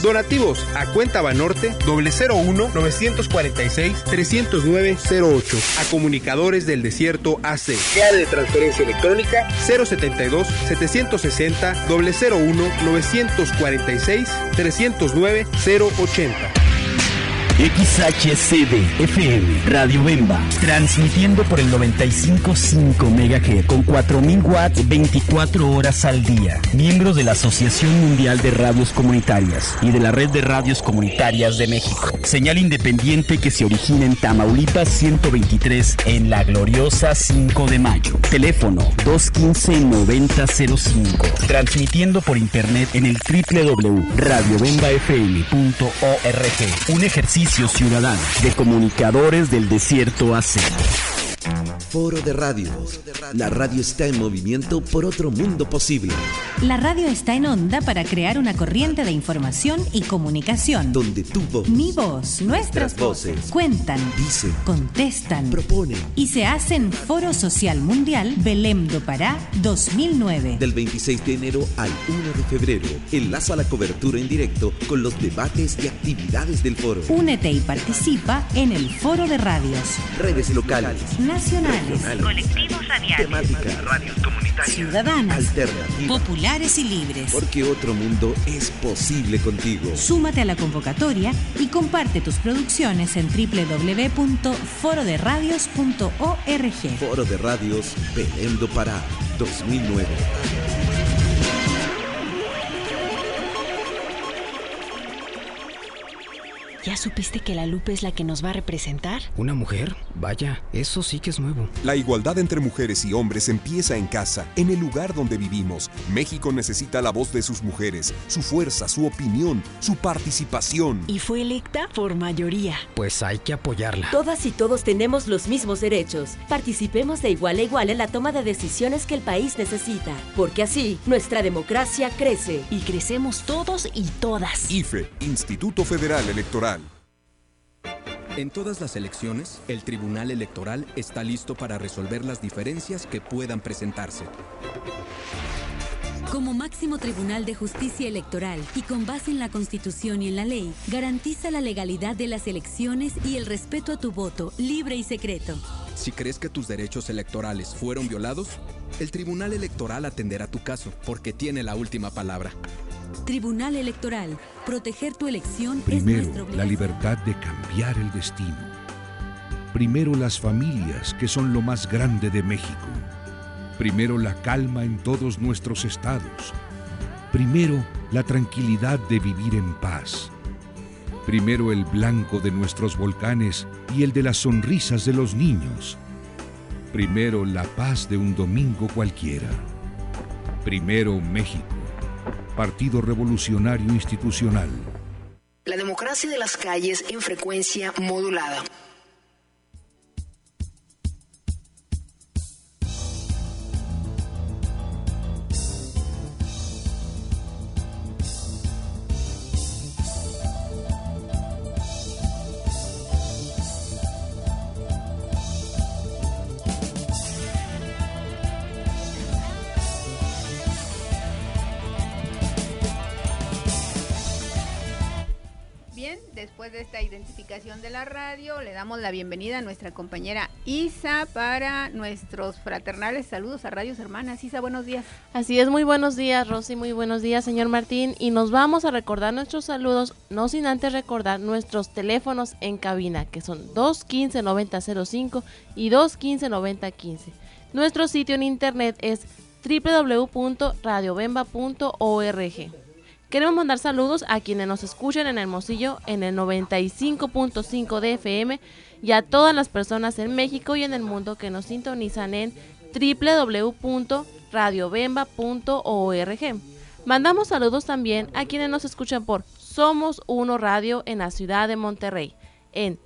Donativos a cuenta Banorte 001-946-309-08. A Comunicadores del Desierto AC. Clave de transferencia electrónica 072-701-946-309-080. XHCD FM Radio Bemba, transmitiendo por el 95.5 MHz con 4.000 watts 24 horas al día. Miembros de la Asociación Mundial de Radios Comunitarias y de la Red de Radios Comunitarias de México. Señal independiente que se origina en Tamaulipas 123 en la gloriosa 5 de Mayo. Teléfono 215-9005. Transmitiendo por internet en el www.radiobembafm.org. Un ejercicio ciudadano de Comunicadores del Desierto AC. Foro de Radios. La radio está en movimiento por otro mundo posible. La radio está en onda para crear una corriente de información y comunicación. Donde tu voz, mi voz, nuestras voces cuentan, dicen, contestan, proponen y se hacen Foro Social Mundial Belém do Pará 2009. Del 26 de enero al 1 de febrero. Enlaza la cobertura en directo con los debates y actividades del foro. Únete y participa en el Foro de Radios. Redes locales, nacionales, colectivos radiales, temáticas, radios comunitarias, ciudadanas, alternativas, populares y libres. Porque otro mundo es posible contigo. Súmate a la convocatoria y comparte tus producciones en www.foroderadios.org. Foro de Radios Belém do Pará 2009. ¿Ya supiste que la Lupe es la que nos va a representar? ¿Una mujer? Vaya, eso sí que es nuevo. La igualdad entre mujeres y hombres empieza en casa, en el lugar donde vivimos. México necesita la voz de sus mujeres, su fuerza, su opinión, su participación. Y fue electa por mayoría. Pues hay que apoyarla. Todas y todos tenemos los mismos derechos. Participemos de igual a igual en la toma de decisiones que el país necesita. Porque así, nuestra democracia crece. Y crecemos todos y todas. IFE, Instituto Federal Electoral. En todas las elecciones, el Tribunal Electoral está listo para resolver las diferencias que puedan presentarse. Como máximo tribunal de justicia electoral y con base en la Constitución y en la ley, garantiza la legalidad de las elecciones y el respeto a tu voto libre y secreto. Si crees que tus derechos electorales fueron violados, el Tribunal Electoral atenderá tu caso porque tiene la última palabra. Tribunal Electoral. Proteger tu elección Primero, es nuestra obligación. La libertad de cambiar el destino. Primero, las familias, que son lo más grande de México. Primero, la calma en todos nuestros estados. Primero, la tranquilidad de vivir en paz. Primero, el blanco de nuestros volcanes y el de las sonrisas de los niños. Primero, la paz de un domingo cualquiera. Primero, México. Partido Revolucionario Institucional. La democracia de las calles en frecuencia modulada. Después de esta identificación de la radio, le damos la bienvenida a nuestra compañera Isa para nuestros fraternales saludos a Radios Hermanas. Isa, buenos días. Así es, muy buenos días, Rosy, muy buenos días, señor Martín, y nos vamos a recordar nuestros saludos, no sin antes recordar nuestros teléfonos en cabina, que son 215-9005 y 215-9015. Nuestro sitio en internet es www.radiobemba.org. Queremos mandar saludos a quienes nos escuchan en Hermosillo en el 95.5 de FM y a todas las personas en México y en el mundo que nos sintonizan en www.radiobemba.org. Mandamos saludos también a quienes nos escuchan por Somos Uno Radio en la ciudad de Monterrey en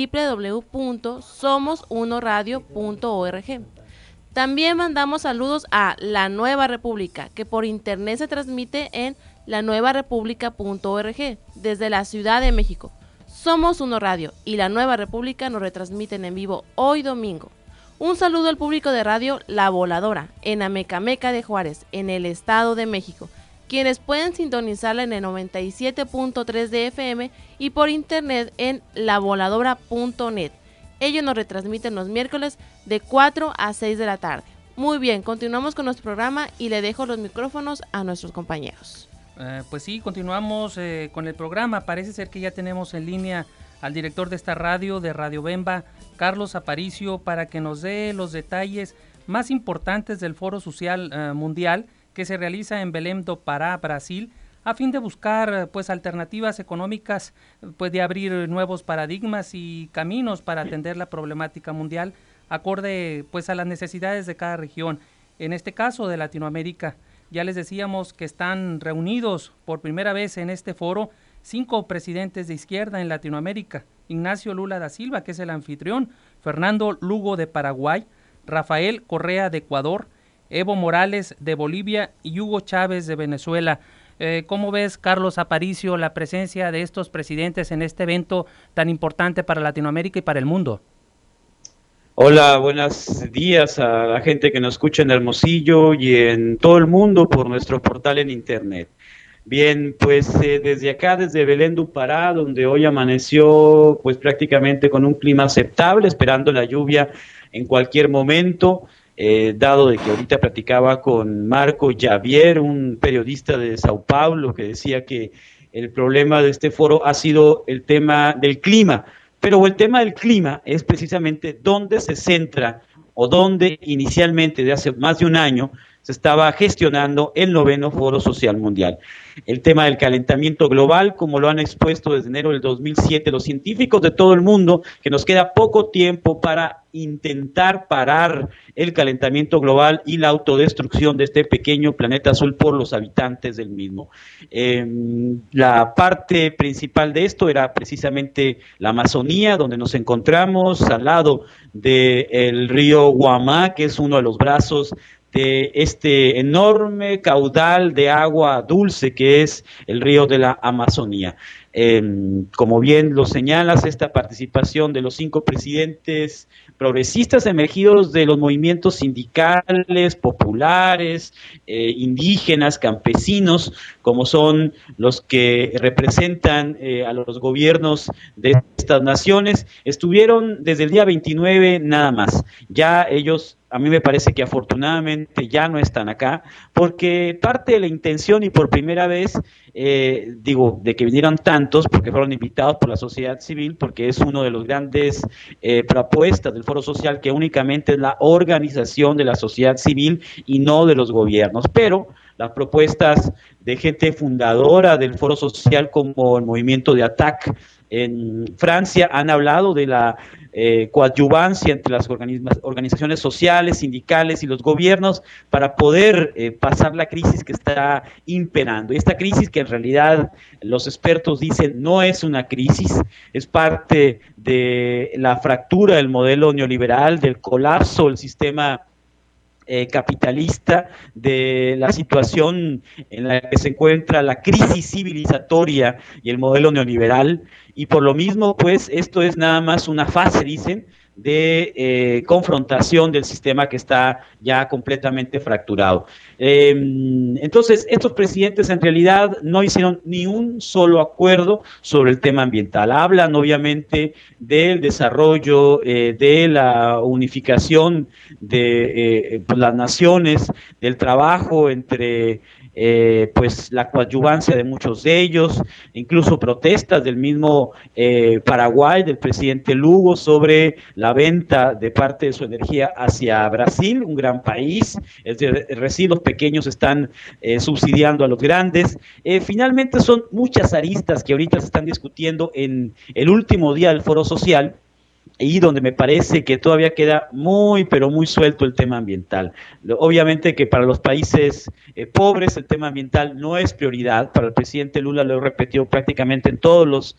www.somosunoradio.org. También mandamos saludos a La Nueva República, que por internet se transmite en lanuevarepublica.org desde la Ciudad de México. Somos Uno Radio y La Nueva República nos retransmiten en vivo hoy domingo. Un saludo al público de radio La Voladora en Amecameca de Juárez, en el Estado de México, quienes pueden sintonizarla en el 97.3 de FM y por internet en lavoladora.net. Ellos nos retransmiten los miércoles de 4 a 6 de la tarde. Muy bien, continuamos con nuestro programa y le dejo los micrófonos a nuestros compañeros. Pues sí, continuamos con el programa. Parece ser que ya tenemos en línea al director de esta radio, de Radio Bemba, Carlos Aparicio, para que nos dé los detalles más importantes del Foro Social Mundial que se realiza en Belém do Pará, Brasil, a fin de buscar pues alternativas económicas, pues de abrir nuevos paradigmas y caminos para atender la problemática mundial acorde pues a las necesidades de cada región, en este caso de Latinoamérica. Ya les decíamos que están reunidos por primera vez en este foro 5 presidentes de izquierda en Latinoamérica: Ignacio Lula da Silva, que es el anfitrión, Fernando Lugo de Paraguay, Rafael Correa de Ecuador, Evo Morales de Bolivia y Hugo Chávez de Venezuela. ¿Cómo ves, Carlos Aparicio, la presencia de estos presidentes en este evento tan importante para Latinoamérica y para el mundo? Hola, buenos días a la gente que nos escucha en Hermosillo y en todo el mundo por nuestro portal en internet. Bien, pues desde acá, desde Belém do Pará, donde hoy amaneció pues prácticamente con un clima aceptable, esperando la lluvia en cualquier momento, dado de que ahorita platicaba con Marco Javier, un periodista de Sao Paulo, que decía que el problema de este foro ha sido el tema del clima. Pero el tema del clima es precisamente dónde se centra o dónde inicialmente, de hace más de un año, se estaba gestionando el 9º Foro Social Mundial. El tema del calentamiento global, como lo han expuesto desde enero del 2007 los científicos de todo el mundo, que nos queda poco tiempo para intentar parar el calentamiento global y la autodestrucción de este pequeño planeta azul por los habitantes del mismo. La parte principal de esto era precisamente la Amazonía, donde nos encontramos al lado del río Guamá, que es uno de los brazos de este enorme caudal de agua dulce que es el río de la Amazonía. Como bien lo señalas, esta participación de los 5 presidentes progresistas emergidos de los movimientos sindicales, populares, indígenas, campesinos, como son los que representan a los gobiernos de estas naciones, estuvieron desde el día 29 nada más. Ya ellos, a mí me parece que afortunadamente ya no están acá, porque parte de la intención y por primera vez, de que vinieran tantos, porque fueron invitados por la sociedad civil, porque es uno de los grandes propuestas del Foro Social, que únicamente es la organización de la sociedad civil y no de los gobiernos, pero las propuestas de gente fundadora del Foro Social como el movimiento de ATTAC en Francia han hablado de la coadyuvancia entre las organizaciones sociales, sindicales y los gobiernos para poder pasar la crisis que está imperando. Y esta crisis, que en realidad los expertos dicen no es una crisis, es parte de la fractura del modelo neoliberal, del colapso del sistema capitalista, de la situación en la que se encuentra la crisis civilizatoria y el modelo neoliberal, y por lo mismo pues esto es nada más una fase, dicen, de confrontación del sistema que está ya completamente fracturado. Entonces, estos presidentes en realidad no hicieron ni un solo acuerdo sobre el tema ambiental. Hablan obviamente del desarrollo, de la unificación de las naciones, del trabajo entre pues la coadyuvancia de muchos de ellos, incluso protestas del mismo Paraguay, del presidente Lugo, sobre la venta de parte de su energía hacia Brasil, un gran país. Es decir, los pequeños están subsidiando a los grandes. Finalmente son muchas aristas que ahorita se están discutiendo en el último día del Foro Social, y donde me parece que todavía queda muy, pero muy suelto el tema ambiental. Obviamente que para los países pobres el tema ambiental no es prioridad. Para el presidente Lula, lo he repetido prácticamente en todos los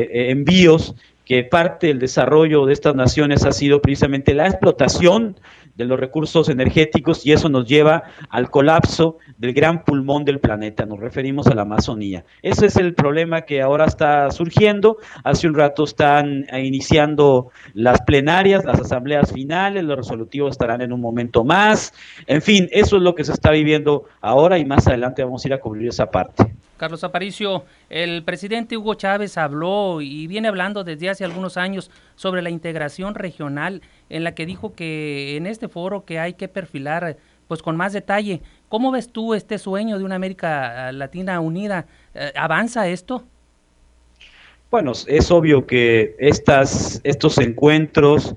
envíos, que parte del desarrollo de estas naciones ha sido precisamente la explotación de los recursos energéticos y eso nos lleva al colapso del gran pulmón del planeta, nos referimos a la Amazonía. Ese es el problema que ahora está surgiendo. Hace un rato están iniciando las plenarias, las asambleas finales, los resolutivos estarán en un momento más. En fin, eso es lo que se está viviendo ahora y más adelante vamos a ir a cubrir esa parte. Carlos Aparicio, el presidente Hugo Chávez habló y viene hablando desde hace algunos años sobre la integración regional, en la que dijo que en este foro que hay que perfilar pues con más detalle. ¿Cómo ves tú este sueño de una América Latina unida? ¿Avanza esto? Bueno, es obvio que estos encuentros,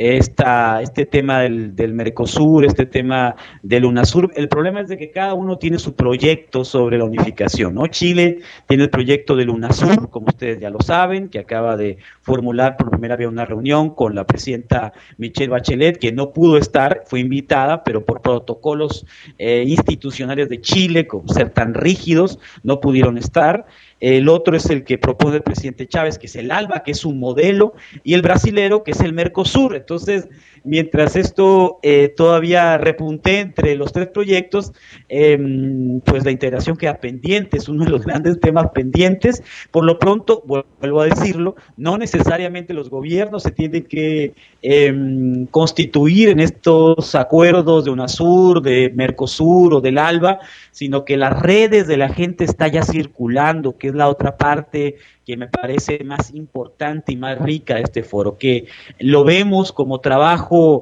este tema del Mercosur, este tema del UNASUR, el problema es de que cada uno tiene su proyecto sobre la unificación, ¿no? Chile tiene el proyecto del UNASUR, como ustedes ya lo saben, que acaba de formular por primera vez una reunión con la presidenta Michelle Bachelet, que no pudo estar, fue invitada, pero por protocolos institucionales de Chile, como ser tan rígidos, no pudieron estar. El otro es el que propone el presidente Chávez, que es el ALBA, que es un modelo, y el brasilero, que es el Mercosur. Entonces, mientras esto todavía repunte entre los tres proyectos, pues la integración queda pendiente, es uno de los grandes temas pendientes. Por lo pronto, vuelvo a decirlo, no necesariamente los gobiernos se tienen que constituir en estos acuerdos de UNASUR, de Mercosur o del ALBA, sino que las redes de la gente está ya circulando, que es la otra parte que me parece más importante y más rica de este foro, que lo vemos como trabajo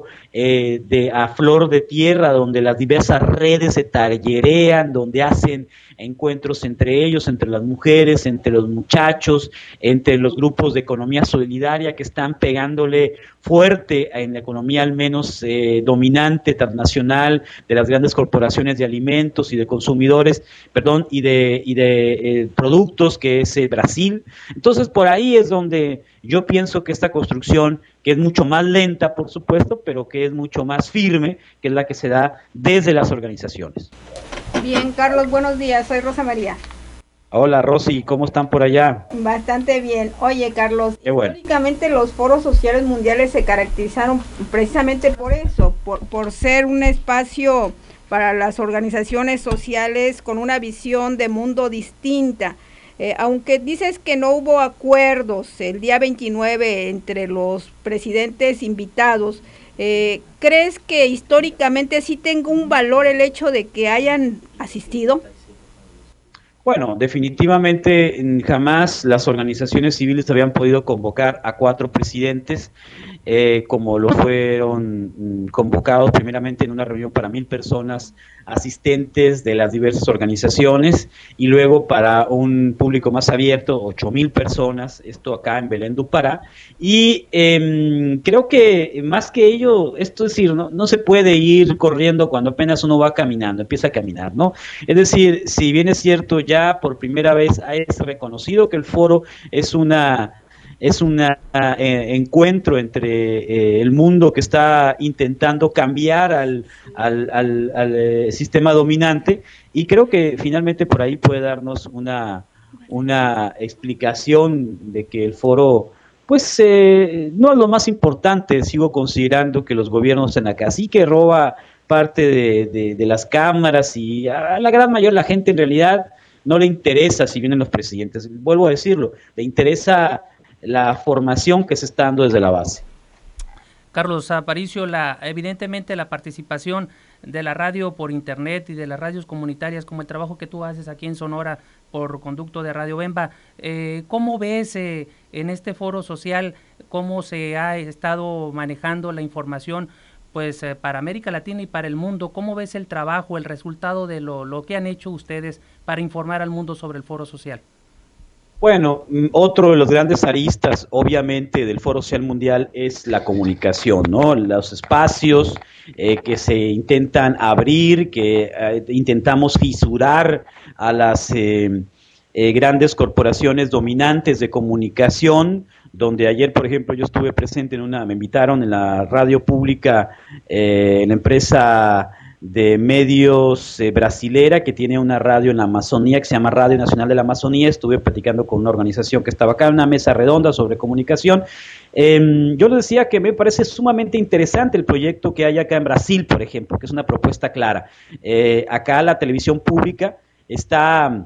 a flor de tierra, donde las diversas redes se tallerean, donde hacen encuentros entre ellos, entre las mujeres, entre los muchachos, entre los grupos de economía solidaria que están pegándole fuerte en la economía al menos dominante, transnacional, de las grandes corporaciones de alimentos y de consumidores, y de productos, que es Brasil. Entonces, por ahí es donde yo pienso que esta construcción, que es mucho más lenta, por supuesto, pero que es mucho más firme, que es la que se da desde las organizaciones. Bien, Carlos, buenos días, soy Rosa María. Hola, Rosy, ¿cómo están por allá? Bastante bien. Oye, Carlos, qué bueno. Históricamente los foros sociales mundiales se caracterizaron precisamente por eso, por ser un espacio para las organizaciones sociales con una visión de mundo distinta. Aunque dices que no hubo acuerdos el día 29 entre los presidentes invitados, ¿crees que históricamente sí tenga un valor el hecho de que hayan asistido? Bueno, definitivamente jamás las organizaciones civiles habían podido convocar a 4 presidentes, como lo fueron convocados primeramente en una reunión para 1,000 personas asistentes de las diversas organizaciones y luego para un público más abierto, 8,000 personas, esto acá en Belén do Pará. Y creo que más que ello, esto es decir, no se puede ir corriendo cuando apenas uno va caminando, empieza a caminar, ¿no? Es decir, si bien es cierto, ya por primera vez es reconocido que el foro es un encuentro entre el mundo que está intentando cambiar al sistema dominante, y creo que finalmente por ahí puede darnos una explicación de que el foro pues no es lo más importante. Sigo considerando que los gobiernos en acá sí que roba parte de las cámaras, y a la gran mayoría de la gente en realidad no le interesa si vienen los presidentes. Vuelvo a decirlo, le interesa la formación que se está dando desde la base. Carlos Aparicio, evidentemente la participación de la radio por internet y de las radios comunitarias, como el trabajo que tú haces aquí en Sonora por conducto de Radio Bemba, ¿cómo ves en este foro social cómo se ha estado manejando la información pues para América Latina y para el mundo? ¿Cómo ves el trabajo, el resultado de lo que han hecho ustedes para informar al mundo sobre el foro social? Bueno, otro de los grandes aristas, obviamente, del Foro Social Mundial es la comunicación, ¿no? Los espacios que se intentan abrir, que intentamos fisurar a las grandes corporaciones dominantes de comunicación, donde ayer, por ejemplo, yo estuve presente me invitaron en la radio pública, en la empresa de medios brasilera, que tiene una radio en la Amazonía que se llama Radio Nacional de la Amazonía. Estuve platicando con una organización que estaba acá en una mesa redonda sobre comunicación. Yo les decía que me parece sumamente interesante el proyecto que hay acá en Brasil, por ejemplo, que es una propuesta clara. Acá la televisión pública está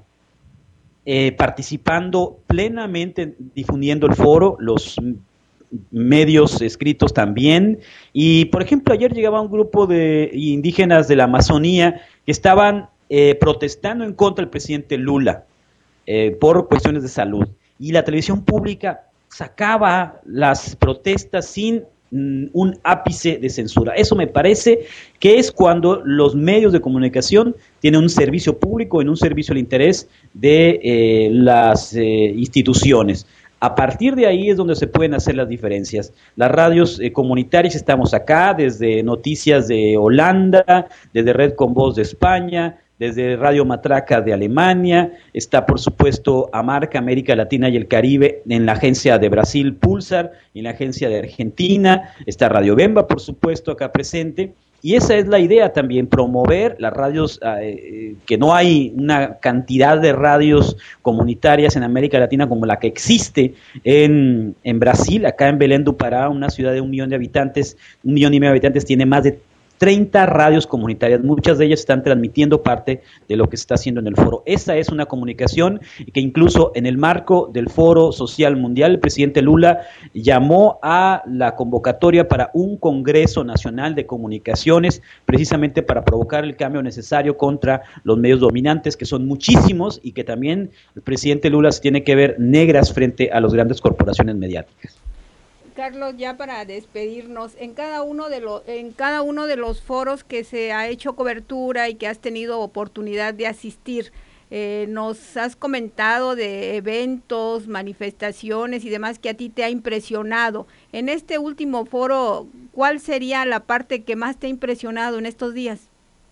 participando plenamente, difundiendo el foro, los medios escritos también, y por ejemplo ayer llegaba un grupo de indígenas de la Amazonía que estaban protestando en contra del presidente Lula por cuestiones de salud, y la televisión pública sacaba las protestas sin un ápice de censura. Eso me parece que es cuando los medios de comunicación tienen un servicio público, en un servicio al interés de las instituciones. A partir de ahí es donde se pueden hacer las diferencias. Las radios comunitarias estamos acá, desde Noticias de Holanda, desde Red con Voz de España, desde Radio Matraca de Alemania, está por supuesto Amarca, América Latina y el Caribe, en la agencia de Brasil Pulsar, en la agencia de Argentina, está Radio Bemba por supuesto acá presente. Y esa es la idea también, promover las radios, que no hay una cantidad de radios comunitarias en América Latina como la que existe en Brasil. Acá en Belém do Pará, una ciudad de 1 millón de habitantes, 1,5 millones de habitantes, tiene más de 30 radios comunitarias, muchas de ellas están transmitiendo parte de lo que se está haciendo en el foro. Esa es una comunicación que incluso en el marco del Foro Social Mundial, el presidente Lula llamó a la convocatoria para un Congreso Nacional de Comunicaciones, precisamente para provocar el cambio necesario contra los medios dominantes, que son muchísimos, y que también el presidente Lula se tiene que ver negras frente a las grandes corporaciones mediáticas. Carlos, ya para despedirnos, en cada uno de los foros que se ha hecho cobertura y que has tenido oportunidad de asistir, nos has comentado de eventos, manifestaciones y demás que a ti te ha impresionado. En este último foro, ¿cuál sería la parte que más te ha impresionado en estos días?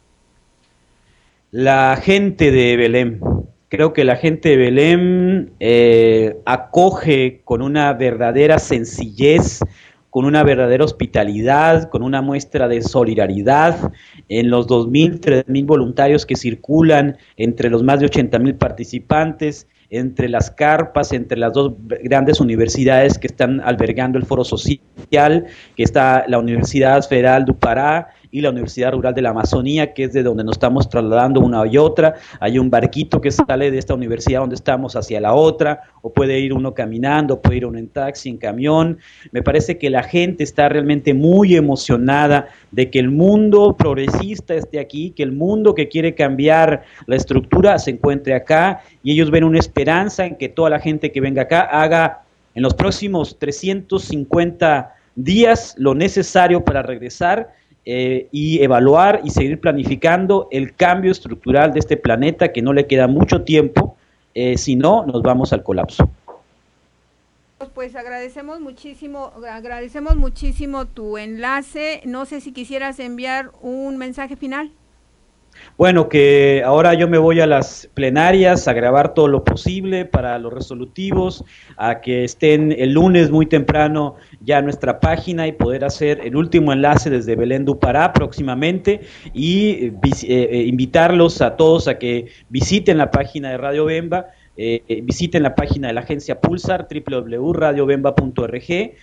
La gente de Belém. Creo que la gente de Belém acoge con una verdadera sencillez, con una verdadera hospitalidad, con una muestra de solidaridad en los 2,000, 3,000 voluntarios que circulan entre los más de 80,000 participantes, entre las carpas, entre las dos grandes universidades que están albergando el Foro Social, que está la Universidad Federal do Pará y la Universidad Rural de la Amazonía, que es de donde nos estamos trasladando una y otra. Hay un barquito que sale de esta universidad donde estamos hacia la otra, o puede ir uno caminando, puede ir uno en taxi, en camión. Me parece que la gente está realmente muy emocionada de que el mundo progresista esté aquí, que el mundo que quiere cambiar la estructura se encuentre acá, y ellos ven una esperanza en que toda la gente que venga acá haga en los próximos 350 días lo necesario para regresar y evaluar y seguir planificando el cambio estructural de este planeta, que no le queda mucho tiempo, si no nos vamos al colapso. Pues agradecemos muchísimo tu enlace. No sé si quisieras enviar un mensaje final. Bueno, que ahora yo me voy a las plenarias a grabar todo lo posible para los resolutivos, a que estén el lunes muy temprano ya en nuestra página y poder hacer el último enlace desde Belém do Pará próximamente, y invitarlos a todos a que visiten la página de Radio Bemba, visiten la página de la agencia Pulsar, www.radiobemba.org,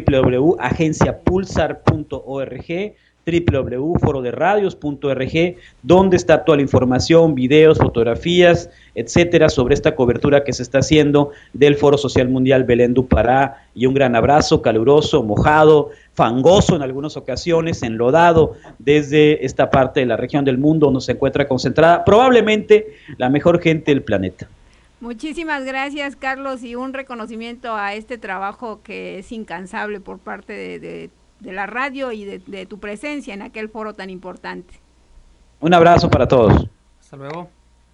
www.agenciapulsar.org, www.foroderadios.org, donde está toda la información, videos, fotografías, etcétera, sobre esta cobertura que se está haciendo del Foro Social Mundial Belém do Pará. Y un gran abrazo caluroso, mojado, fangoso en algunas ocasiones, enlodado desde esta parte de la región del mundo donde se encuentra concentrada probablemente la mejor gente del planeta. Muchísimas gracias, Carlos, y un reconocimiento a este trabajo que es incansable por parte de la radio y de tu presencia en aquel foro tan importante. Un abrazo para todos. Hasta luego.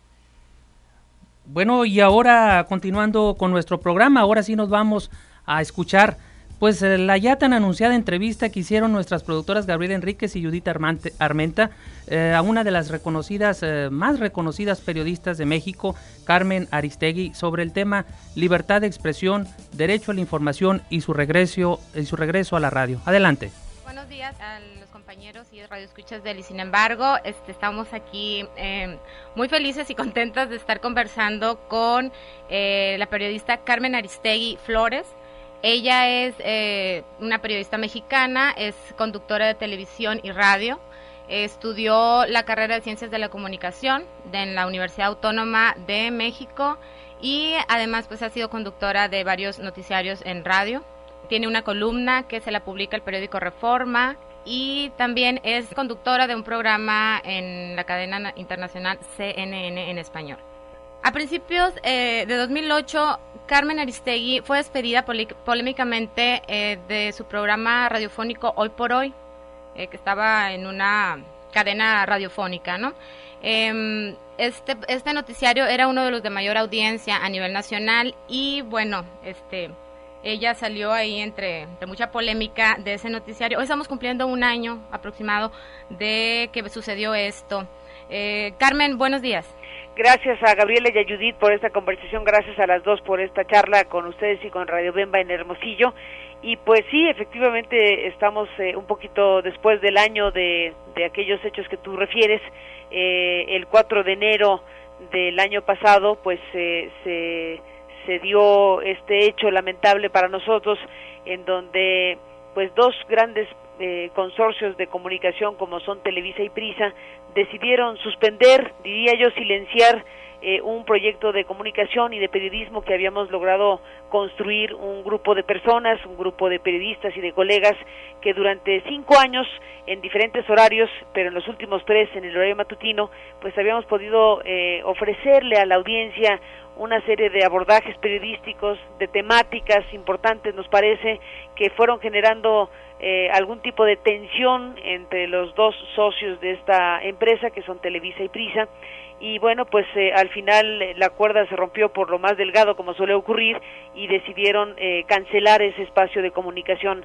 Bueno, y ahora continuando con nuestro programa, ahora sí nos vamos a escuchar pues la ya tan anunciada entrevista que hicieron nuestras productoras Gabriela Enríquez y Judith Armenta a una de las más reconocidas periodistas de México, Carmen Aristegui, sobre el tema libertad de expresión, derecho a la información y su regreso a la radio. Adelante. Buenos días a los compañeros compañeros y radioescuchas de él. Y sin embargo, estamos aquí muy felices y contentas de estar conversando con la periodista Carmen Aristegui Flores. Ella es una periodista mexicana, es conductora de televisión y radio. Estudió la carrera de Ciencias de la Comunicación en la Universidad Autónoma de México y además pues ha sido conductora de varios noticiarios en radio. Tiene una columna que se la publica el periódico Reforma y también es conductora de un programa en la cadena internacional CNN en español. A principios de 2008, Carmen Aristegui fue despedida polémicamente de su programa radiofónico Hoy por Hoy, que estaba en una cadena radiofónica, ¿no? Este noticiario era uno de los de mayor audiencia a nivel nacional y bueno, ella salió ahí entre mucha polémica de ese noticiario. Hoy estamos cumpliendo un año aproximado de que sucedió esto. Carmen, buenos días. Gracias a Gabriela y a Judith por esta conversación, gracias a las dos por esta charla con ustedes y con Radio Bemba en Hermosillo. Y pues sí, efectivamente estamos un poquito después del año de aquellos hechos que tú refieres. El 4 de enero del año pasado pues se dio este hecho lamentable para nosotros, en donde pues dos grandes consorcios de comunicación como son Televisa y Prisa decidieron suspender, diría yo, silenciar un proyecto de comunicación y de periodismo que habíamos logrado construir un grupo de personas, un grupo de periodistas y de colegas que durante 5 años en diferentes horarios, pero en los últimos 3 en el horario matutino, pues habíamos podido ofrecerle a la audiencia una serie de abordajes periodísticos, de temáticas importantes, nos parece, que fueron generando algún tipo de tensión entre los dos socios de esta empresa, que son Televisa y Prisa, y bueno, pues al final la cuerda se rompió por lo más delgado, como suele ocurrir, y decidieron cancelar ese espacio de comunicación.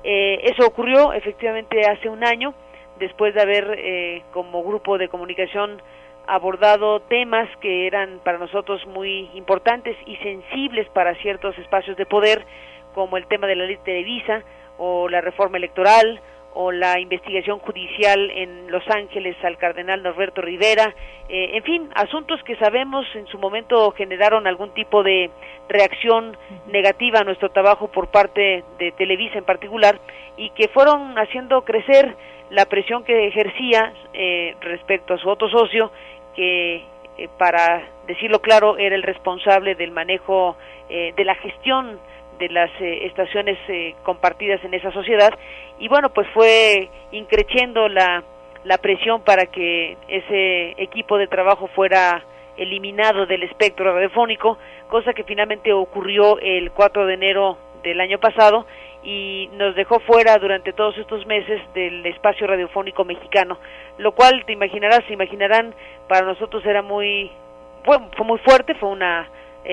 Eso ocurrió efectivamente hace un año, después de haber como grupo de comunicación abordado temas que eran para nosotros muy importantes y sensibles para ciertos espacios de poder, como el tema de la ley de Televisa, o la reforma electoral, o la investigación judicial en Los Ángeles al cardenal Norberto Rivera, en fin, asuntos que sabemos en su momento generaron algún tipo de reacción negativa a nuestro trabajo por parte de Televisa en particular, y que fueron haciendo crecer la presión que ejercía respecto a su otro socio, que para decirlo claro era el responsable del manejo de la gestión de las estaciones compartidas en esa sociedad, y bueno, pues fue increciendo la presión para que ese equipo de trabajo fuera eliminado del espectro radiofónico, cosa que finalmente ocurrió el 4 de enero del año pasado y nos dejó fuera durante todos estos meses del espacio radiofónico mexicano, lo cual se imaginarán, para nosotros era fue muy fuerte, fue una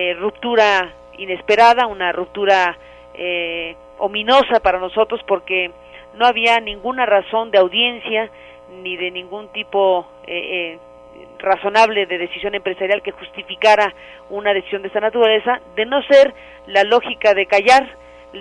ruptura inesperada, una ruptura ominosa para nosotros, porque no había ninguna razón de audiencia ni de ningún tipo razonable de decisión empresarial que justificara una decisión de esta naturaleza, de no ser la lógica de callar,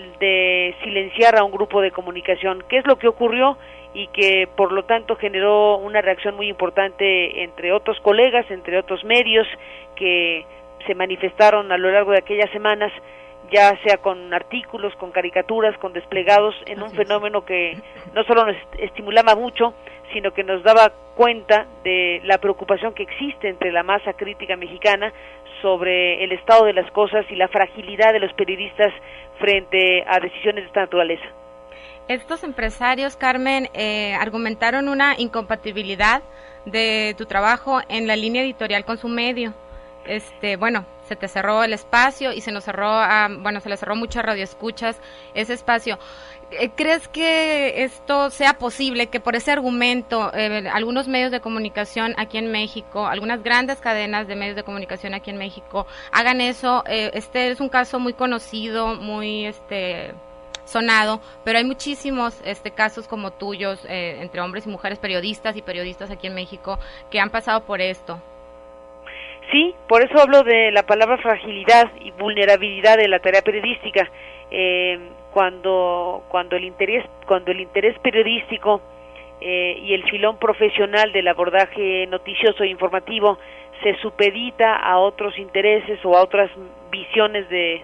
de silenciar a un grupo de comunicación, que es lo que ocurrió y que por lo tanto generó una reacción muy importante entre otros colegas, entre otros medios que se manifestaron a lo largo de aquellas semanas, ya sea con artículos, con caricaturas, con desplegados, en un fenómeno que no solo nos estimulaba mucho, sino que nos daba cuenta de la preocupación que existe entre la masa crítica mexicana sobre el estado de las cosas y la fragilidad de los periodistas frente a decisiones de esta naturaleza. Estos empresarios, Carmen, argumentaron una incompatibilidad de tu trabajo en la línea editorial con su medio. Bueno, se te cerró el espacio y se nos cerró, se le cerró muchas radioescuchas ese espacio. ¿Crees que esto sea posible, que por ese argumento algunos medios de comunicación aquí en México, algunas grandes cadenas de medios de comunicación aquí en México hagan eso? Este es un caso muy conocido, muy sonado, pero hay muchísimos casos como tuyos entre hombres y mujeres periodistas aquí en México que han pasado por esto. Sí, por eso hablo de la palabra fragilidad y vulnerabilidad de la tarea periodística. Cuando el interés periodístico y el filón profesional del abordaje noticioso e informativo se supedita a otros intereses o a otras visiones de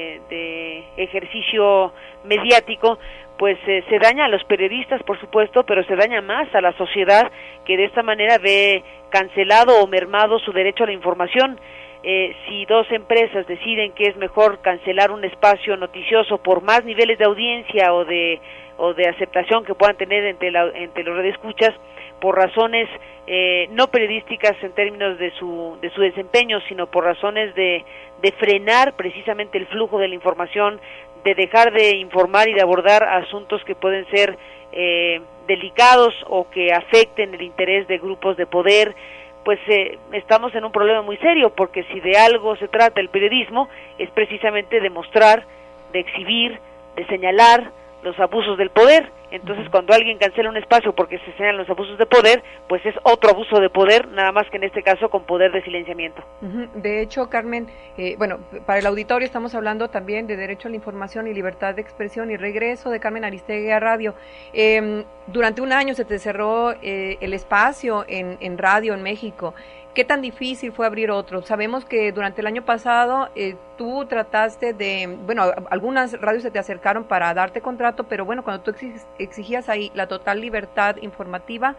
ejercicio mediático, pues se daña a los periodistas, por supuesto, pero se daña más a la sociedad, que de esta manera ve cancelado o mermado su derecho a la información. Si dos empresas deciden que es mejor cancelar un espacio noticioso por más niveles de audiencia o de aceptación que puedan tener entre los radioescuchas, por razones no periodísticas en términos de su desempeño, sino por razones de frenar precisamente el flujo de la información, de dejar de informar y de abordar asuntos que pueden ser delicados o que afecten el interés de grupos de poder, pues estamos en un problema muy serio, porque si de algo se trata el periodismo, es precisamente de mostrar, de exhibir, de señalar los abusos del poder. Entonces, cuando alguien cancela un espacio porque se señalan los abusos de poder, pues es otro abuso de poder, nada más que en este caso con poder de silenciamiento. De hecho, Carmen, bueno, para el auditorio estamos hablando también de derecho a la información y libertad de expresión y regreso de Carmen Aristegui a radio. Durante un año se te cerró el espacio en radio en México. ¿Qué tan difícil fue abrir otro? Sabemos que durante el año pasado tú trataste de, bueno, algunas radios se te acercaron para darte contrato, pero bueno, cuando tú exigías ahí la total libertad informativa,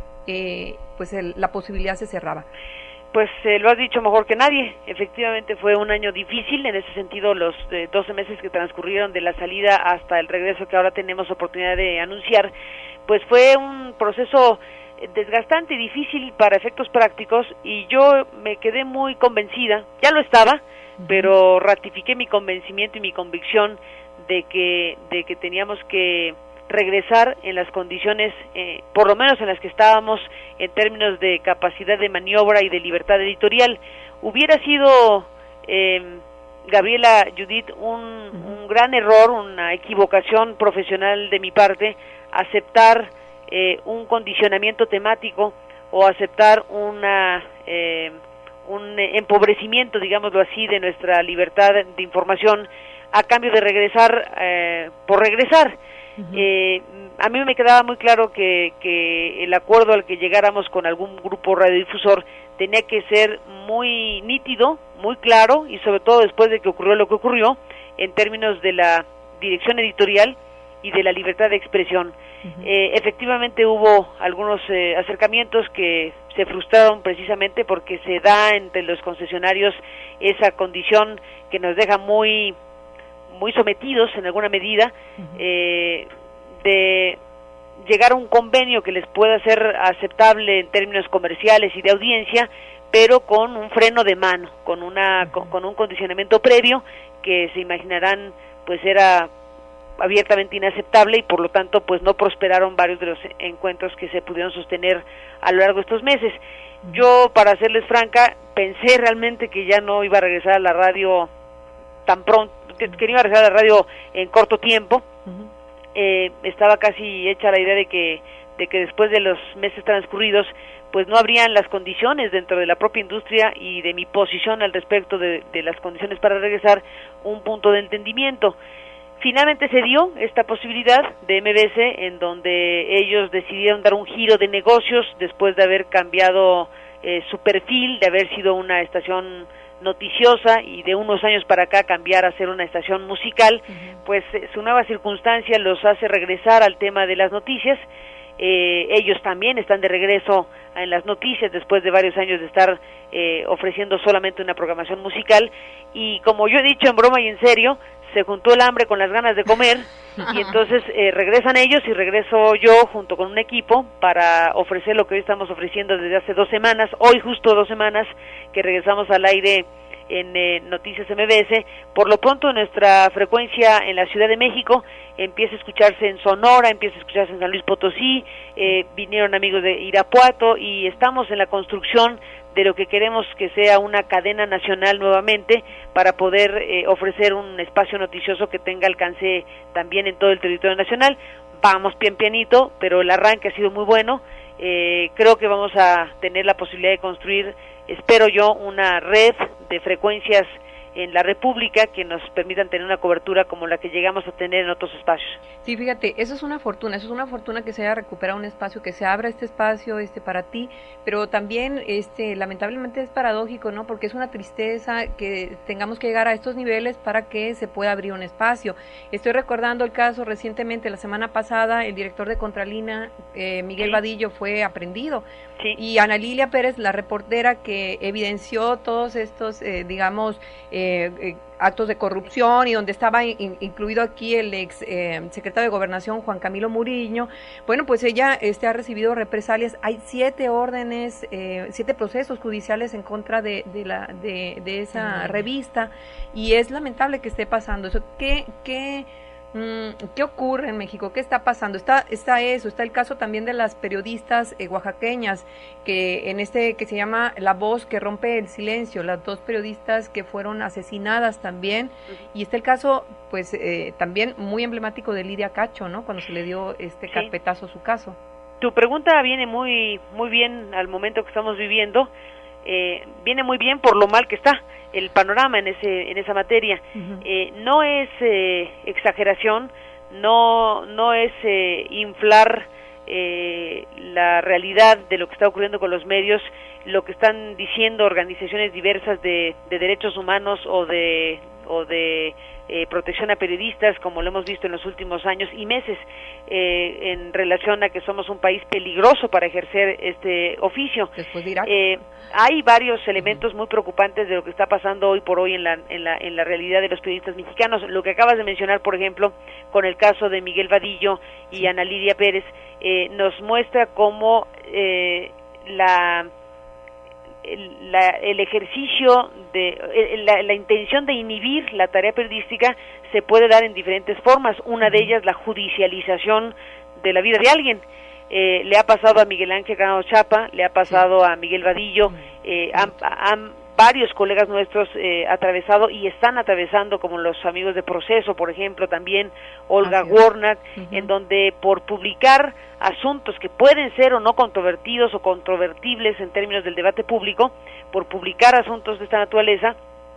pues la posibilidad se cerraba. Pues lo has dicho mejor que nadie. Efectivamente fue un año difícil, en ese sentido los 12 meses que transcurrieron de la salida hasta el regreso que ahora tenemos oportunidad de anunciar, pues fue un proceso desgastante y difícil para efectos prácticos, y yo me quedé muy convencida, ya lo estaba, pero ratifiqué mi convencimiento y mi convicción de que teníamos que regresar en las condiciones, por lo menos en las que estábamos en términos de capacidad de maniobra y de libertad editorial. Hubiera sido, Gabriela, Judith, un gran error, una equivocación profesional de mi parte, aceptar un condicionamiento temático o aceptar un empobrecimiento, digámoslo así, de nuestra libertad de información a cambio de regresar por regresar. A mí me quedaba muy claro que el acuerdo al que llegáramos con algún grupo radiodifusor tenía que ser muy nítido, muy claro, y sobre todo después de que ocurrió lo que ocurrió, en términos de la dirección editorial y de la libertad de expresión. Efectivamente hubo algunos acercamientos que se frustraron precisamente porque se da entre los concesionarios esa condición que nos deja muy sometidos en alguna medida, de llegar a un convenio que les pueda ser aceptable en términos comerciales y de audiencia, pero con un freno de mano, con un condicionamiento previo que se imaginarán pues era abiertamente inaceptable, y por lo tanto pues no prosperaron varios de los encuentros que se pudieron sostener a lo largo de estos meses. Yo, para serles franca, pensé realmente que ya no iba a regresar a la radio tan pronto, que no iba a regresar a la radio en corto tiempo. Estaba casi hecha la idea de que después de los meses transcurridos pues no habrían las condiciones dentro de la propia industria y de mi posición al respecto de las condiciones para regresar, un punto de entendimiento. Finalmente se dio esta posibilidad de MBS, en donde ellos decidieron dar un giro de negocios después de haber cambiado su perfil, de haber sido una estación noticiosa y de unos años para acá cambiar a ser una estación musical. Pues su nueva circunstancia los hace regresar al tema de las noticias. Ellos también están de regreso en las noticias después de varios años de estar ofreciendo solamente una programación musical, y como yo he dicho en broma y en serio, se juntó el hambre con las ganas de comer, y entonces regresan ellos y regreso yo junto con un equipo para ofrecer lo que hoy estamos ofreciendo desde hace 2 semanas, hoy justo 2 semanas que regresamos al aire en Noticias MBS. Por lo pronto nuestra frecuencia en la Ciudad de México empieza a escucharse en Sonora, empieza a escucharse en San Luis Potosí, vinieron amigos de Irapuato, y estamos en la construcción de lo que queremos que sea una cadena nacional nuevamente, para poder ofrecer un espacio noticioso que tenga alcance también en todo el territorio nacional. Vamos pianito, pero el arranque ha sido muy bueno. Creo que vamos a tener la posibilidad de construir, espero yo, una red de frecuencias en la República que nos permitan tener una cobertura como la que llegamos a tener en otros espacios. Sí, fíjate, eso es una fortuna que se haya recuperado un espacio, que se abra este espacio para ti, pero también lamentablemente es paradójico, ¿no? Porque es una tristeza que tengamos que llegar a estos niveles para que se pueda abrir un espacio. Estoy recordando el caso recientemente, la semana pasada, el director de Contralina, Miguel Vadillo, fue aprendido. Sí. Y Ana Lilia Pérez, la reportera que evidenció todos estos, actos de corrupción y donde estaba incluido aquí el ex secretario de Gobernación, Juan Camilo Muriño, bueno, pues ella ha recibido represalias. Hay 7 órdenes, 7 procesos judiciales en contra de esa revista, y es lamentable que esté pasando eso. ¿Qué ocurre en México? ¿Qué está pasando? Está el caso también de las periodistas oaxaqueñas, que que se llama La Voz que rompe el silencio, las 2 periodistas que fueron asesinadas también, y está el caso, pues, también muy emblemático de Lidia Cacho, ¿no? Cuando se le dio carpetazo a su caso. Tu pregunta viene muy bien al momento que estamos viviendo, viene muy bien por lo mal que está el panorama en esa materia. No es exageración, no es inflar la realidad de lo que está ocurriendo con los medios, lo que están diciendo organizaciones diversas de derechos humanos o de protección a periodistas, como lo hemos visto en los últimos años y meses, en relación a que somos un país peligroso para ejercer este oficio. Después de Irak. Hay varios elementos muy preocupantes de lo que está pasando hoy por hoy en la realidad de los periodistas mexicanos. Lo que acabas de mencionar, por ejemplo, con el caso de Miguel Vadillo y Ana Lilia Pérez, nos muestra cómo el ejercicio la intención de inhibir la tarea periodística se puede dar en diferentes formas. Una de ellas, la judicialización de la vida de alguien. Le ha pasado a Miguel Ángel Granados Chapa, le ha pasado a Miguel Vadillo, han varios colegas nuestros atravesado y están atravesando, como los amigos de Proceso, por ejemplo, también Olga Warnat, en donde por publicar asuntos que pueden ser o no controvertidos o controvertibles en términos del debate público, por publicar asuntos de esta naturaleza,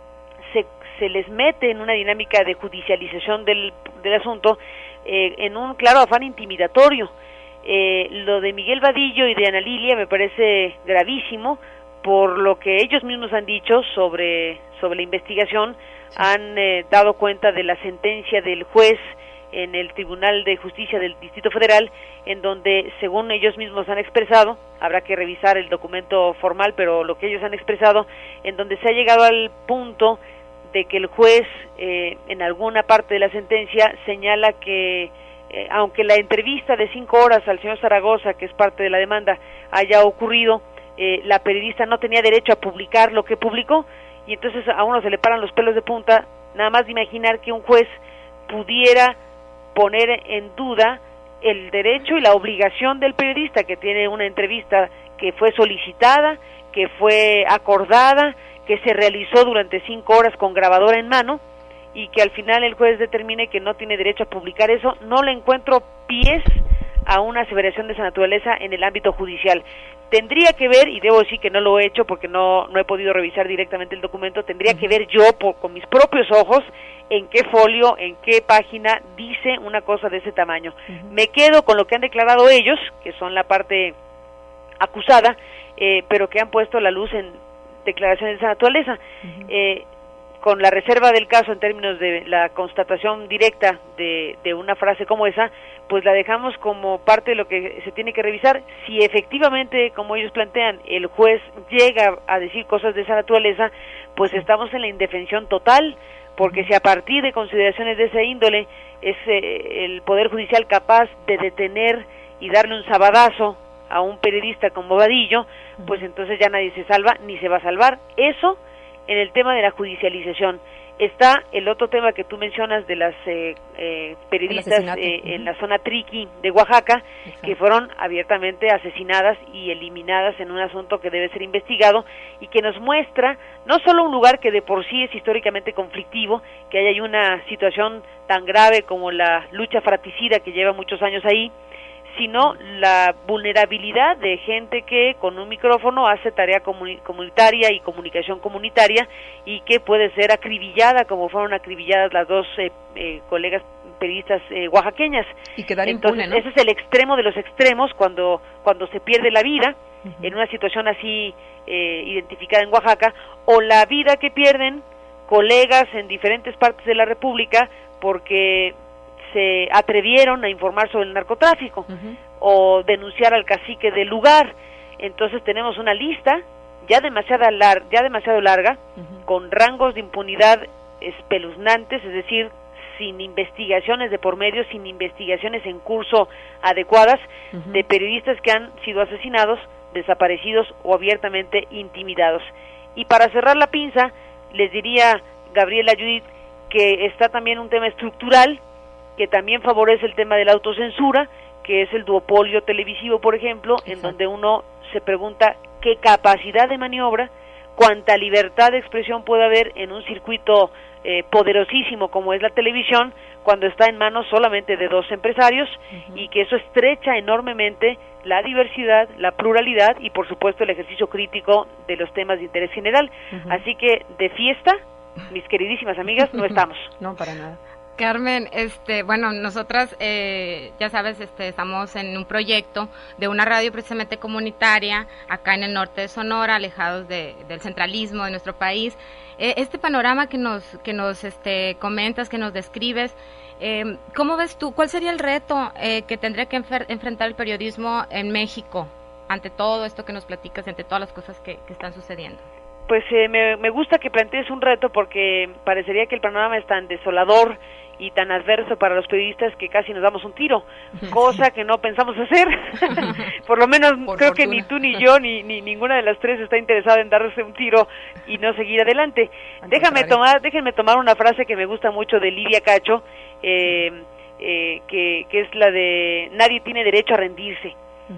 se les mete en una dinámica de judicialización del asunto, en un claro afán intimidatorio. Lo de Miguel Vadillo y de Ana Lilia me parece gravísimo, por lo que ellos mismos han dicho sobre la investigación. Han dado cuenta de la sentencia del juez en el Tribunal de Justicia del Distrito Federal, en donde, según ellos mismos han expresado, habrá que revisar el documento formal, pero lo que ellos han expresado, en donde se ha llegado al punto de que el juez, en alguna parte de la sentencia, señala que aunque la entrevista de 5 horas al señor Zaragoza, que es parte de la demanda, haya ocurrido, la periodista no tenía derecho a publicar lo que publicó, y entonces a uno se le paran los pelos de punta nada más de imaginar que un juez pudiera poner en duda el derecho y la obligación del periodista, que tiene una entrevista que fue solicitada, que fue acordada, que se realizó durante 5 horas con grabadora en mano, y que al final el juez determine que no tiene derecho a publicar eso. No le encuentro pies a una aseveración de esa naturaleza en el ámbito judicial. Tendría que ver, y debo decir que no lo he hecho porque no he podido revisar directamente el documento, tendría que ver yo con mis propios ojos en qué folio, en qué página dice una cosa de ese tamaño. Me quedo con lo que han declarado ellos, que son la parte acusada, pero que han puesto la luz en declaraciones de esa naturaleza. Con la reserva del caso en términos de la constatación directa de una frase como esa, pues la dejamos como parte de lo que se tiene que revisar. Si efectivamente, como ellos plantean, el juez llega a decir cosas de esa naturaleza, pues estamos en la indefensión total, porque si a partir de consideraciones de esa índole es el Poder Judicial capaz de detener y darle un sabadazo a un periodista como Vadillo, pues entonces ya nadie se salva ni se va a salvar. Eso en el tema de la judicialización. Está el otro tema que tú mencionas de las periodistas en la zona Triqui de Oaxaca, que fueron abiertamente asesinadas y eliminadas en un asunto que debe ser investigado, y que nos muestra no solo un lugar que de por sí es históricamente conflictivo, que hay una situación tan grave como la lucha fratricida que lleva muchos años ahí, sino la vulnerabilidad de gente que con un micrófono hace tarea comunitaria y comunicación comunitaria y que puede ser acribillada como fueron acribilladas las dos colegas periodistas oaxaqueñas. Y quedar Entonces, impune, ¿no? ese es el extremo de los extremos cuando se pierde la vida en una situación así identificada en Oaxaca, o la vida que pierden colegas en diferentes partes de la República porque se atrevieron a informar sobre el narcotráfico o denunciar al cacique del lugar. Entonces tenemos una lista ya demasiado larga, con rangos de impunidad espeluznantes, es decir, sin investigaciones de por medio, sin investigaciones en curso adecuadas, de periodistas que han sido asesinados, desaparecidos o abiertamente intimidados. Y para cerrar la pinza, les diría, Gabriela, Judith, que está también un tema estructural que también favorece el tema de la autocensura, que es el duopolio televisivo, por ejemplo, en donde uno se pregunta qué capacidad de maniobra, cuánta libertad de expresión puede haber en un circuito poderosísimo como es la televisión, cuando está en manos solamente de dos empresarios, y que eso estrecha enormemente la diversidad, la pluralidad y por supuesto el ejercicio crítico de los temas de interés general. Así que de fiesta, mis queridísimas amigas, no estamos. No, para nada. Carmen, bueno, nosotras, ya sabes, estamos en un proyecto de una radio precisamente comunitaria acá en el norte de Sonora, alejados del centralismo de nuestro país. Este panorama que nos comentas, que nos describes, ¿cómo ves tú? ¿Cuál sería el reto que tendría que enfrentar el periodismo en México ante todo esto que nos platicas, ante todas las cosas que están sucediendo? Pues me gusta que plantees un reto, porque parecería que el panorama es tan desolador y tan adverso para los periodistas que casi nos damos un tiro, cosa que no pensamos hacer. Por lo menos creo que ni tú ni yo ni ninguna de las tres está interesada en darse un tiro y no seguir adelante. Déjenme tomar una frase que me gusta mucho de Lidia Cacho, que es la de nadie tiene derecho a rendirse.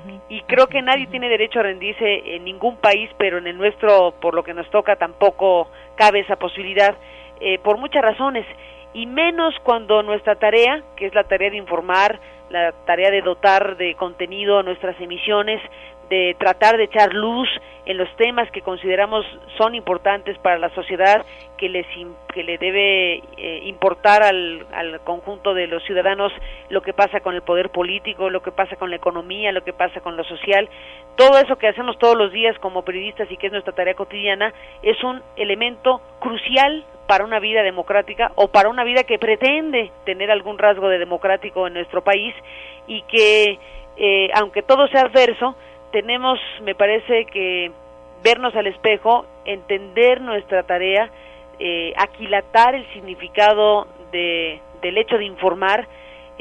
Y creo que nadie tiene derecho a rendirse en ningún país, pero en el nuestro, por lo que nos toca, tampoco cabe esa posibilidad, por muchas razones, y menos cuando nuestra tarea, que es la tarea de informar, la tarea de dotar de contenido a nuestras emisiones, de tratar de echar luz en los temas que consideramos son importantes para la sociedad, que le debe importar al conjunto de los ciudadanos lo que pasa con el poder político, lo que pasa con la economía, lo que pasa con lo social. Todo eso que hacemos todos los días como periodistas y que es nuestra tarea cotidiana es un elemento crucial para una vida democrática, o para una vida que pretende tener algún rasgo de democrático en nuestro país, y que aunque todo sea adverso, tenemos, me parece, que vernos al espejo, entender nuestra tarea, aquilatar el significado del hecho de informar,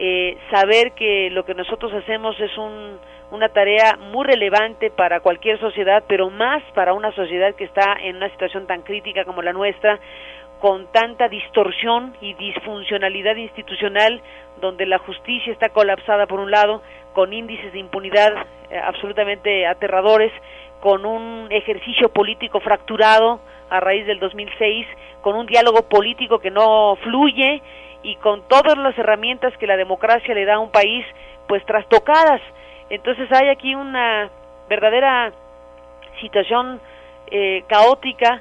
saber que lo que nosotros hacemos es una tarea muy relevante para cualquier sociedad, pero más para una sociedad que está en una situación tan crítica como la nuestra, con tanta distorsión y disfuncionalidad institucional, donde la justicia está colapsada por un lado, con índices de impunidad absolutamente aterradores, con un ejercicio político fracturado a raíz del 2006, con un diálogo político que no fluye, y con todas las herramientas que la democracia le da a un país pues trastocadas. Entonces hay aquí una verdadera situación caótica,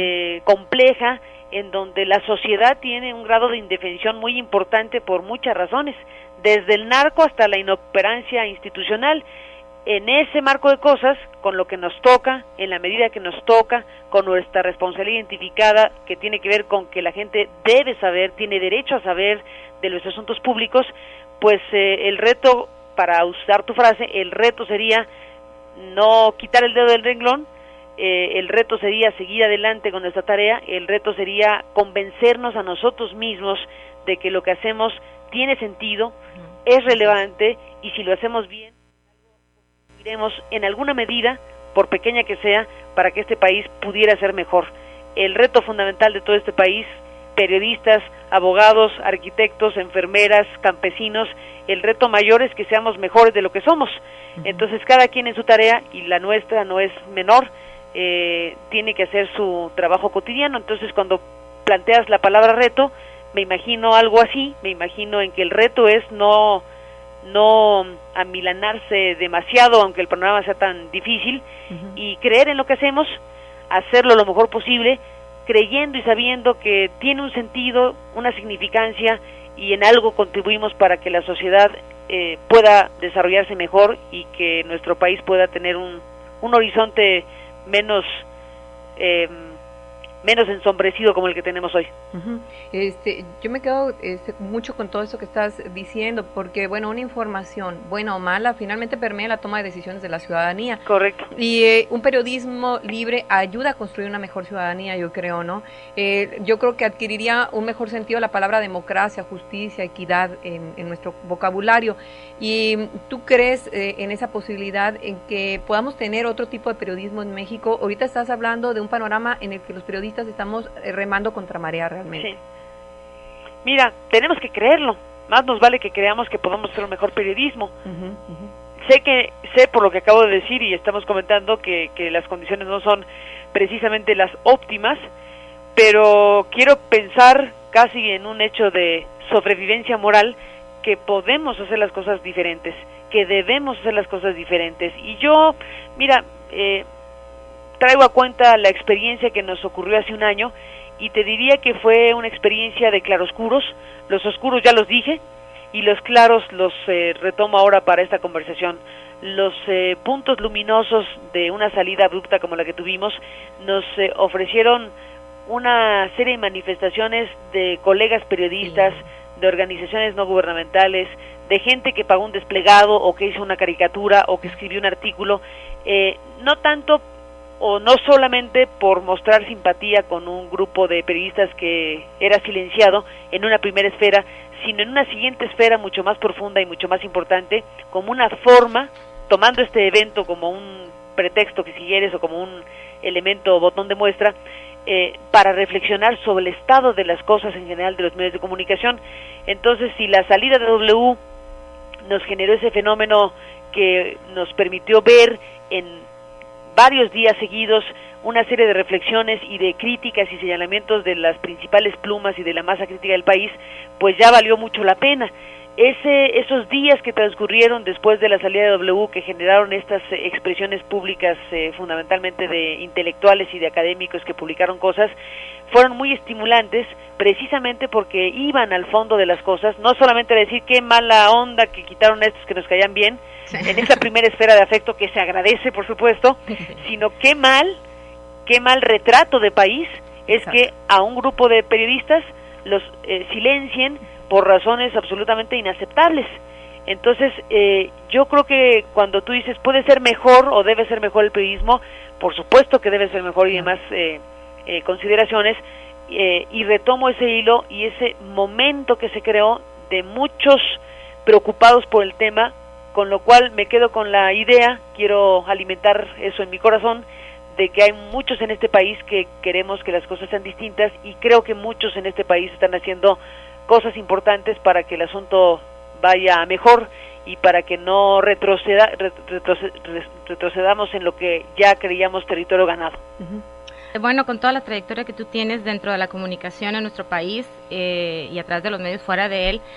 compleja, en donde la sociedad tiene un grado de indefensión muy importante por muchas razones, desde el narco hasta la inoperancia institucional. En ese marco de cosas, con lo que nos toca, en la medida que nos toca, con nuestra responsabilidad identificada, que tiene que ver con que la gente debe saber, tiene derecho a saber de los asuntos públicos, pues el reto, para usar tu frase, el reto sería no quitar el dedo del renglón, el reto sería seguir adelante con nuestra tarea, el reto sería convencernos a nosotros mismos de que lo que hacemos tiene sentido, es relevante, y si lo hacemos bien, iremos en alguna medida, por pequeña que sea, para que este país pudiera ser mejor. El reto fundamental de todo este país, periodistas, abogados, arquitectos, enfermeras, campesinos, el reto mayor es que seamos mejores de lo que somos. Entonces cada quien en su tarea, y la nuestra no es menor, tiene que hacer su trabajo cotidiano. Entonces cuando planteas la palabra reto, me imagino algo así, me imagino en que el reto es no no amilanarse demasiado, aunque el panorama sea tan difícil, y creer en lo que hacemos, hacerlo lo mejor posible, creyendo y sabiendo que tiene un sentido, una significancia, y en algo contribuimos para que la sociedad pueda desarrollarse mejor y que nuestro país pueda tener un horizonte menos ensombrecido como el que tenemos hoy. Yo me quedo mucho con todo eso que estás diciendo, porque bueno, una información, buena o mala, finalmente permea la toma de decisiones de la ciudadanía. Correcto. Y un periodismo libre ayuda a construir una mejor ciudadanía, yo creo, ¿no? Yo creo que adquiriría un mejor sentido la palabra democracia, justicia, equidad en nuestro vocabulario. ¿Y tú crees en esa posibilidad en que podamos tener otro tipo de periodismo en México? Ahorita estás hablando de un panorama en el que los periodistas estamos remando contra marea realmente. Sí. Mira, tenemos que creerlo. Más nos vale que creamos que podemos hacer un mejor periodismo. Sé por lo que acabo de decir y estamos comentando que las condiciones no son precisamente las óptimas, pero quiero pensar casi en un hecho de sobrevivencia moral que podemos hacer las cosas diferentes, que debemos hacer las cosas diferentes. Y yo, mira, traigo a cuenta la experiencia que nos ocurrió hace un año y te diría que fue una experiencia de claroscuros. Los oscuros ya los dije y los claros los retomo ahora para esta conversación. Los puntos luminosos de una salida abrupta como la que tuvimos nos ofrecieron una serie de manifestaciones de colegas periodistas, de organizaciones no gubernamentales, de gente que pagó un desplegado o que hizo una caricatura o que escribió un artículo, no tanto o no solamente por mostrar simpatía con un grupo de periodistas que era silenciado en una primera esfera, sino en una siguiente esfera mucho más profunda y mucho más importante, como una forma, tomando este evento como un pretexto, que si quieres, o como un elemento o botón de muestra, para reflexionar sobre el estado de las cosas en general de los medios de comunicación. Entonces, si la salida de W nos generó ese fenómeno que nos permitió ver en varios días seguidos una serie de reflexiones y de críticas y señalamientos de las principales plumas y de la masa crítica del país, pues ya valió mucho la pena. Esos días que transcurrieron después de la salida de W, que generaron estas expresiones públicas fundamentalmente de intelectuales y de académicos que publicaron cosas, fueron muy estimulantes precisamente porque iban al fondo de las cosas, no solamente a decir qué mala onda que quitaron a estos que nos caían bien, en esa primera esfera de afecto que se agradece por supuesto, sino qué mal retrato de país es que a un grupo de periodistas los silencien por razones absolutamente inaceptables. Entonces, yo creo que cuando tú dices puede ser mejor o debe ser mejor el periodismo, por supuesto que debe ser mejor y demás consideraciones, y retomo ese hilo y ese momento que se creó de muchos preocupados por el tema, con lo cual me quedo con la idea, quiero alimentar eso en mi corazón, de que hay muchos en este país que queremos que las cosas sean distintas y creo que muchos en este país están haciendo cosas importantes para que el asunto vaya mejor y para que no retrocedamos en lo que ya creíamos territorio ganado. Bueno, con toda la trayectoria que tú tienes dentro de la comunicación en nuestro país y a través de los medios fuera de él,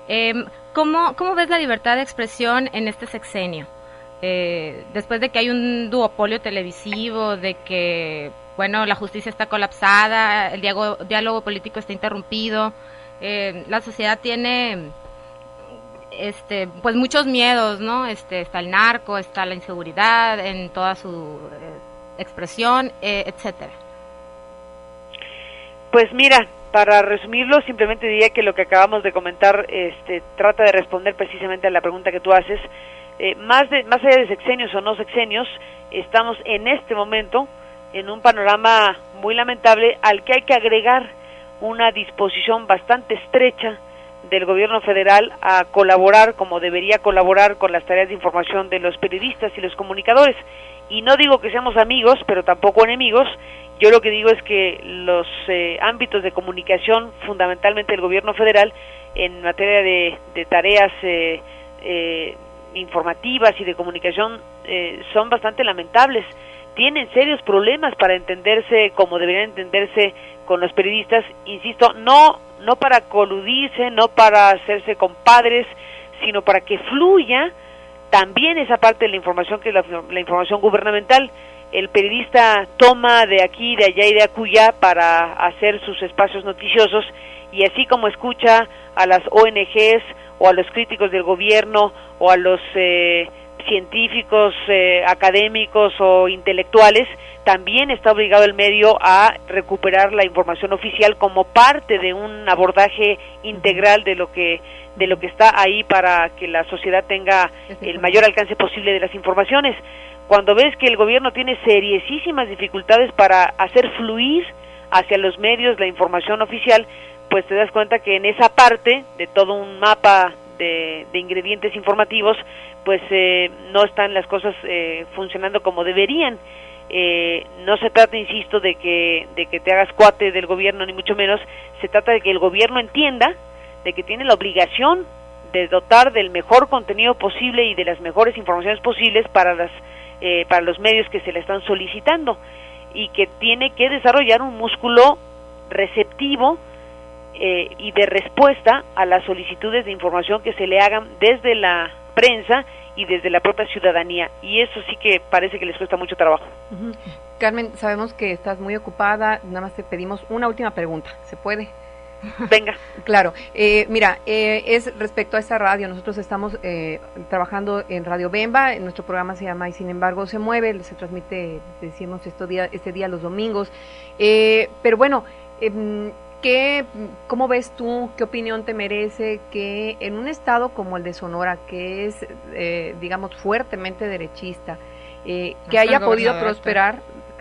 ¿cómo ves la libertad de expresión en este sexenio? Después de que hay un duopolio televisivo, de que, bueno, la justicia está colapsada, el diálogo político está interrumpido, la sociedad tiene pues muchos miedos, ¿no? Está el narco, está la inseguridad en toda su expresión, etcétera. Pues mira, para resumirlo, simplemente diría que lo que acabamos de comentar trata de responder precisamente a la pregunta que tú haces. Más allá de sexenios o no sexenios, estamos en este momento en un panorama muy lamentable al que hay que agregar una disposición bastante estrecha del gobierno federal a colaborar como debería colaborar con las tareas de información de los periodistas y los comunicadores. Y no digo que seamos amigos, pero tampoco enemigos. Yo lo que digo es que los ámbitos de comunicación, fundamentalmente del gobierno federal, en materia de tareas informativas y de comunicación, son bastante lamentables. Tienen serios problemas para entenderse como deberían entenderse con los periodistas, insisto, no para coludirse, no para hacerse compadres, sino para que fluya también esa parte de la información que es la información gubernamental. El periodista toma de aquí, de allá y de acullá para hacer sus espacios noticiosos, y así como escucha a las ONGs o a los críticos del gobierno o a los científicos, académicos o intelectuales, también está obligado el medio a recuperar la información oficial como parte de un abordaje integral de lo que está ahí para que la sociedad tenga el mayor alcance posible de las informaciones. Cuando ves que el gobierno tiene seriosísimas dificultades para hacer fluir hacia los medios la información oficial, pues te das cuenta que en esa parte de todo un mapa de ingredientes informativos, pues no están las cosas funcionando como deberían. No se trata, insisto, de que te hagas cuate del gobierno, ni mucho menos. Se trata de que el gobierno entienda de que tiene la obligación de dotar del mejor contenido posible y de las mejores informaciones posibles para los medios que se le están solicitando, y que tiene que desarrollar un músculo receptivo y de respuesta a las solicitudes de información que se le hagan desde la prensa y desde la propia ciudadanía, y eso sí que parece que les cuesta mucho trabajo. Carmen, sabemos que estás muy ocupada, nada más te pedimos una última pregunta, ¿se puede? Venga. Claro, mira, es respecto a esta radio. Nosotros estamos trabajando en Radio Bemba, nuestro programa se llama Y Sin Embargo Se Mueve, se transmite, decimos, este día los domingos, pero bueno, ¿cómo ves tú, qué opinión te merece que en un estado como el de Sonora, que es, digamos, fuertemente derechista, que haya podido prosperar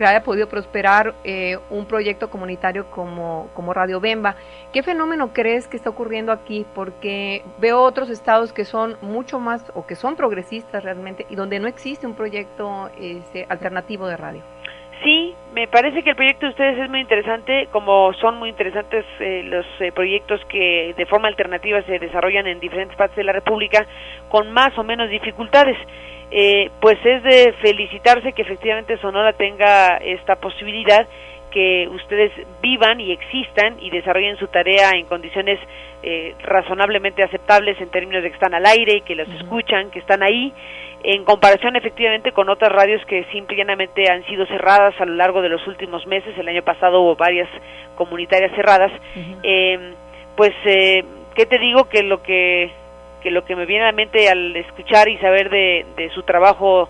un proyecto comunitario como Radio Bemba? ¿Qué fenómeno crees que está ocurriendo aquí? Porque veo otros estados que son mucho más, o que son progresistas realmente, y donde no existe un proyecto alternativo de radio. Sí, me parece que el proyecto de ustedes es muy interesante, como son muy interesantes los proyectos que de forma alternativa se desarrollan en diferentes partes de la República, con más o menos dificultades. Pues es de felicitarse que efectivamente Sonora tenga esta posibilidad, que ustedes vivan y existan y desarrollen su tarea en condiciones razonablemente aceptables en términos de que están al aire y que los escuchan, que están ahí, en comparación efectivamente con otras radios que simplemente han sido cerradas a lo largo de los últimos meses. El año pasado hubo varias comunitarias cerradas. Pues, ¿qué te digo? Que lo que me viene a la mente al escuchar y saber de su trabajo,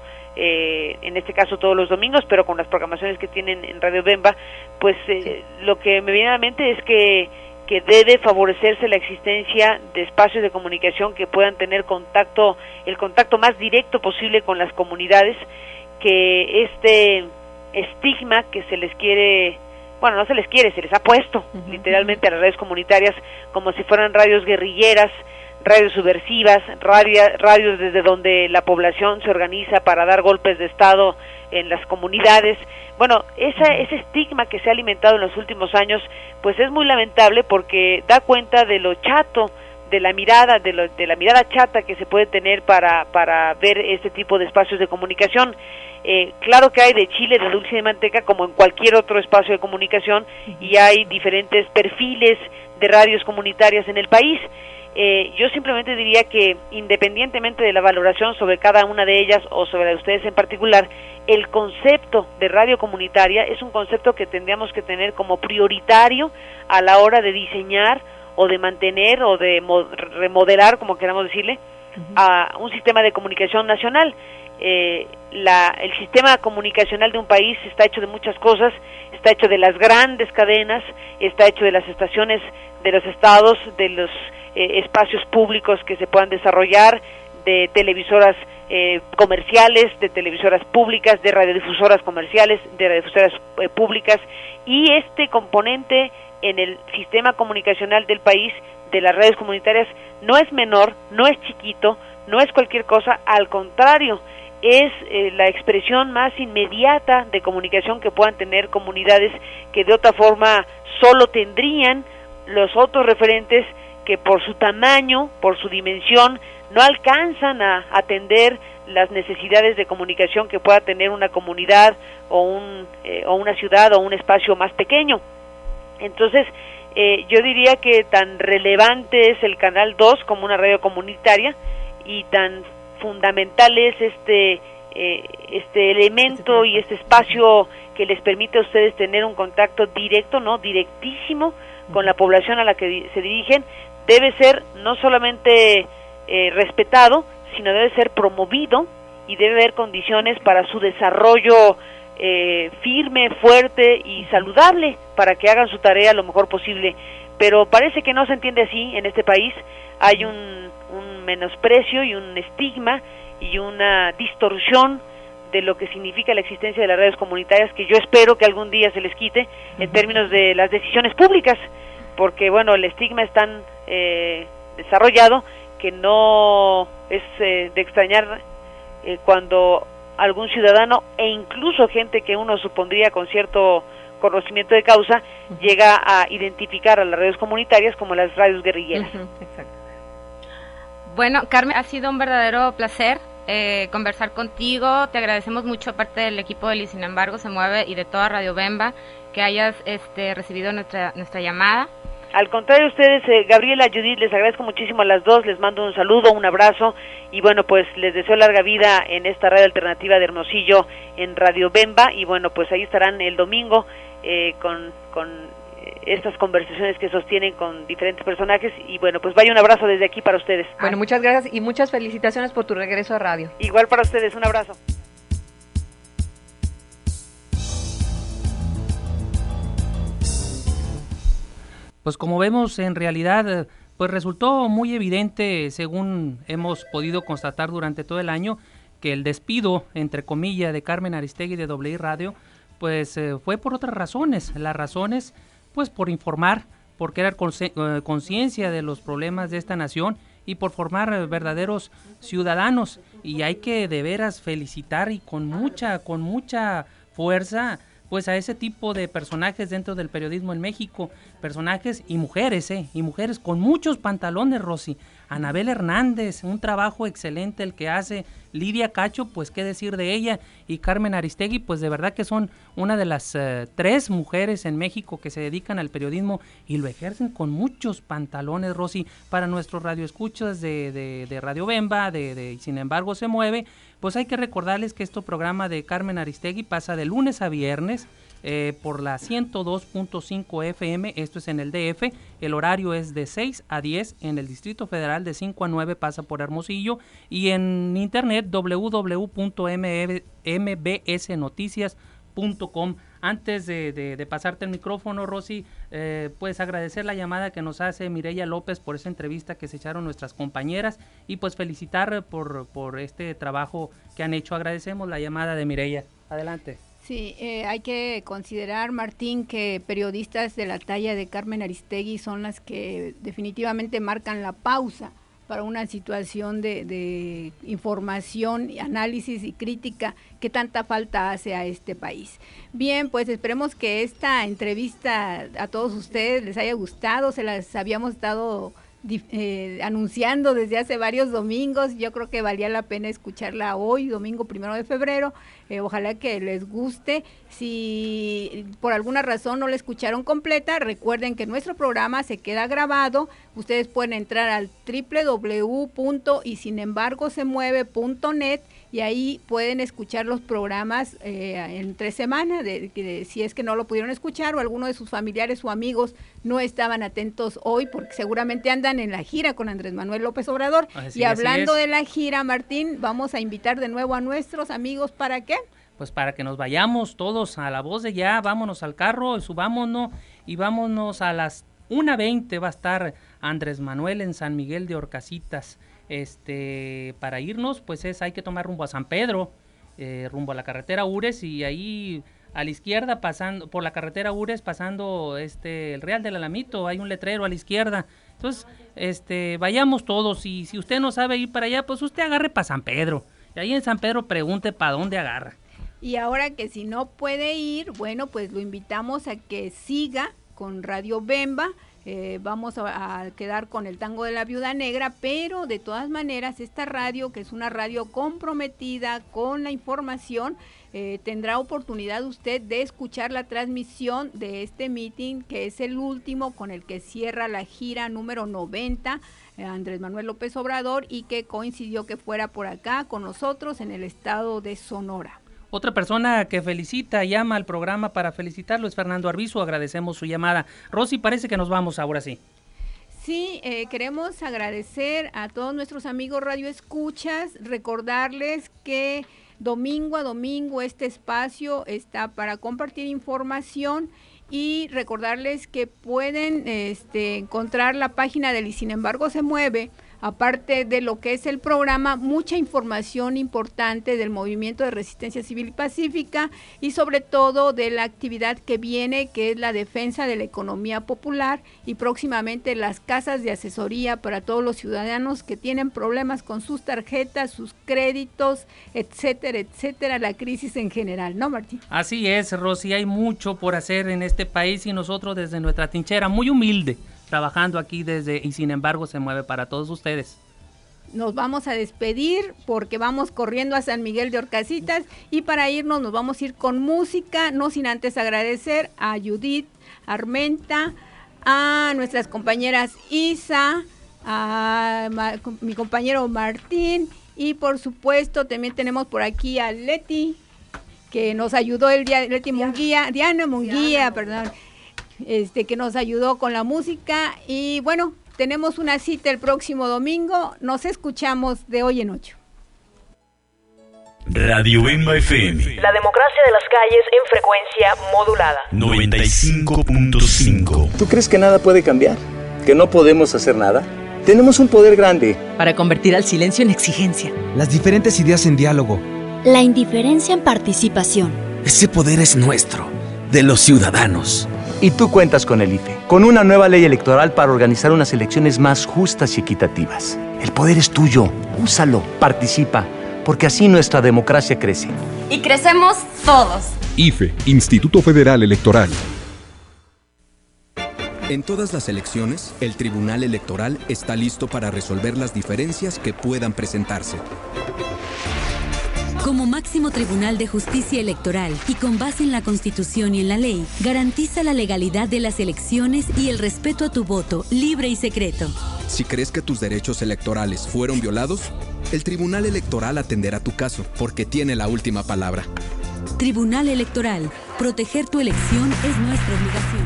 en este caso todos los domingos, pero con las programaciones que tienen en Radio Bemba, pues lo que me viene a la mente es que debe favorecerse la existencia de espacios de comunicación que puedan tener el contacto más directo posible con las comunidades, que este estigma que se les quiere, bueno, no se les quiere, se les ha puesto literalmente a las radios comunitarias como si fueran radios guerrilleras, radios subversivas, radios desde donde la población se organiza para dar golpes de Estado en las comunidades. Bueno, ese estigma que se ha alimentado en los últimos años, pues es muy lamentable, porque da cuenta de lo chato, de la mirada, de la mirada chata que se puede tener para ver este tipo de espacios de comunicación. Claro que hay de chile, de dulce y de manteca, como en cualquier otro espacio de comunicación, y hay diferentes perfiles de radios comunitarias en el país. Yo simplemente diría que, independientemente de la valoración sobre cada una de ellas o sobre la de ustedes en particular, el concepto de radio comunitaria es un concepto que tendríamos que tener como prioritario a la hora de diseñar o de mantener o de remodelar, como queramos decirle, a un sistema de comunicación nacional. El sistema comunicacional de un país está hecho de muchas cosas, está hecho de las grandes cadenas, está hecho de las estaciones de los estados, de los espacios públicos que se puedan desarrollar, de televisoras comerciales, de televisoras públicas, de radiodifusoras comerciales, de radiodifusoras públicas, y este componente en el sistema comunicacional del país, de las redes comunitarias, no es menor, no es chiquito, no es cualquier cosa, al contrario, es la expresión más inmediata de comunicación que puedan tener comunidades que de otra forma solo tendrían los otros referentes que por su tamaño, por su dimensión, no alcanzan a atender las necesidades de comunicación que pueda tener una comunidad o una ciudad o un espacio más pequeño. Entonces, Yo diría que tan relevante es el Canal 2 como una radio comunitaria y tan fundamental es este elemento y este espacio que les permite a ustedes tener un contacto directo, ¿no? Directísimo con la población a la que se dirigen. Debe ser no solamente respetado, sino debe ser promovido y debe haber condiciones para su desarrollo firme, fuerte y saludable para que hagan su tarea lo mejor posible. Pero parece que no se entiende así en este país. Hay un menosprecio y un estigma y una distorsión de lo que significa la existencia de las radios comunitarias, que yo espero que algún día se les quite en términos de las decisiones públicas, porque bueno, el estigma es tan desarrollado que no es de extrañar cuando algún ciudadano e incluso gente que uno supondría con cierto conocimiento de causa llega a identificar a las radios comunitarias como las radios guerrilleras. Exacto. Bueno, Carmen, ha sido un verdadero placer conversar contigo. Te agradecemos mucho, aparte del equipo de Sin embargo se mueve y de toda Radio Bemba, que hayas recibido nuestra llamada. Al contrario, ustedes, Gabriela, Judith, les agradezco muchísimo a las dos, les mando un saludo, un abrazo, y bueno, pues les deseo larga vida en esta radio alternativa de Hermosillo en Radio Bemba, y bueno, pues ahí estarán el domingo con estas conversaciones que sostienen con diferentes personajes, y bueno, pues vaya un abrazo desde aquí para ustedes. Bueno, muchas gracias y muchas felicitaciones por tu regreso a radio. Igual para ustedes, un abrazo. Pues como vemos, en realidad, pues resultó muy evidente, según hemos podido constatar durante todo el año, que el despido, entre comillas, de Carmen Aristegui de WI Radio, pues fue por otras razones. Las razones, pues por informar, por crear conciencia de los problemas de esta nación y por formar verdaderos ciudadanos. Y hay que de veras felicitar y con mucha fuerza pues a ese tipo de personajes dentro del periodismo en México, personajes y mujeres con muchos pantalones, Rosy. Anabel Hernández, un trabajo excelente el que hace. Lidia Cacho, pues qué decir de ella, y Carmen Aristegui, pues de verdad que son una de las 3 mujeres en México que se dedican al periodismo y lo ejercen con muchos pantalones, Rosy. Para nuestros radioescuchas de Radio Bemba, de Sin embargo se mueve, pues hay que recordarles que este programa de Carmen Aristegui pasa de lunes a viernes por la 102.5 FM, esto es en el DF, el horario es de 6 a 10, en el Distrito Federal de 5 a 9 pasa por Hermosillo, y en internet www.mbsnoticias.com. Antes de pasarte el micrófono, Rosy, pues agradecer la llamada que nos hace Mireya López por esa entrevista que se echaron nuestras compañeras y pues felicitar por este trabajo que han hecho. Agradecemos la llamada de Mireya. Adelante. Sí, hay que considerar, Martín, que periodistas de la talla de Carmen Aristegui son las que definitivamente marcan la pausa para una situación de información, análisis y crítica que tanta falta hace a este país. Bien, pues esperemos que esta entrevista a todos ustedes les haya gustado, se las habíamos estado anunciando desde hace varios domingos. Yo creo que valía la pena escucharla hoy, domingo 1 de febrero. Ojalá que les guste. Si por alguna razón no la escucharon completa, recuerden que nuestro programa se queda grabado. Ustedes pueden entrar al www.ysinembargosemueve.net y ahí pueden escuchar los programas entre semana, si es que no lo pudieron escuchar o alguno de sus familiares o amigos no estaban atentos hoy, porque seguramente andan en la gira con Andrés Manuel López Obrador. Y hablando de la gira, Martín, vamos a invitar de nuevo a nuestros amigos, ¿para qué? Pues para que nos vayamos todos a la voz de ya, vámonos al carro, subámonos y vámonos a las 1:20, va a estar Andrés Manuel en San Miguel de Orcasitas. Para irnos, pues hay que tomar rumbo a San Pedro, rumbo a la carretera Ures, y ahí a la izquierda, pasando por la carretera Ures, pasando el Real del Alamito, hay un letrero a la izquierda. Entonces, vayamos todos, y si usted no sabe ir para allá, pues usted agarre para San Pedro, y ahí en San Pedro pregunte para dónde agarra. Y ahora que si no puede ir, bueno, pues lo invitamos a que siga con Radio Bemba, vamos a quedar con el tango de la Viuda Negra, pero de todas maneras esta radio, que es una radio comprometida con la información, tendrá oportunidad usted de escuchar la transmisión de este meeting, que es el último con el que cierra la gira número 90, Andrés Manuel López Obrador, y que coincidió que fuera por acá con nosotros en el estado de Sonora. Otra persona que llama al programa para felicitarlo es Fernando Arbizu. Agradecemos su llamada. Rosy, parece que nos vamos ahora sí. Sí, queremos agradecer a todos nuestros amigos radioescuchas, recordarles que domingo a domingo este espacio está para compartir información y recordarles que pueden encontrar la página del Y Sin Embargo Se Mueve. Aparte de lo que es el programa, mucha información importante del movimiento de resistencia civil y pacífica y sobre todo de la actividad que viene, que es la defensa de la economía popular y próximamente las casas de asesoría para todos los ciudadanos que tienen problemas con sus tarjetas, sus créditos, etcétera, etcétera, la crisis en general, ¿no, Martín? Así es, Rosy, hay mucho por hacer en este país y nosotros desde nuestra trinchera muy humilde, trabajando aquí desde Y Sin Embargo Se Mueve para todos ustedes. Nos vamos a despedir porque vamos corriendo a San Miguel de Orcasitas y para irnos nos vamos a ir con música, no sin antes agradecer a Judith Armenta, a nuestras compañeras Isa, a mi compañero Martín y por supuesto también tenemos por aquí a Leti, que nos ayudó el día, Diana Munguía, perdón. Que nos ayudó con la música y bueno, tenemos una cita el próximo domingo, nos escuchamos de hoy en 8. Radio Bemba FM. La democracia de las calles en frecuencia modulada. 95.5. ¿Tú crees que nada puede cambiar? ¿Que no podemos hacer nada? Tenemos un poder grande. Para convertir al silencio en exigencia. Las diferentes ideas en diálogo. La indiferencia en participación. Ese poder es nuestro, de los ciudadanos. Y tú cuentas con el IFE, con una nueva ley electoral para organizar unas elecciones más justas y equitativas. El poder es tuyo, úsalo, participa, porque así nuestra democracia crece. Y crecemos todos. IFE, Instituto Federal Electoral. En todas las elecciones, el Tribunal Electoral está listo para resolver las diferencias que puedan presentarse. Como máximo tribunal de justicia electoral y con base en la Constitución y en la ley, garantiza la legalidad de las elecciones y el respeto a tu voto libre y secreto. Si crees que tus derechos electorales fueron violados, el Tribunal Electoral atenderá tu caso porque tiene la última palabra. Tribunal Electoral. Proteger tu elección es nuestra obligación.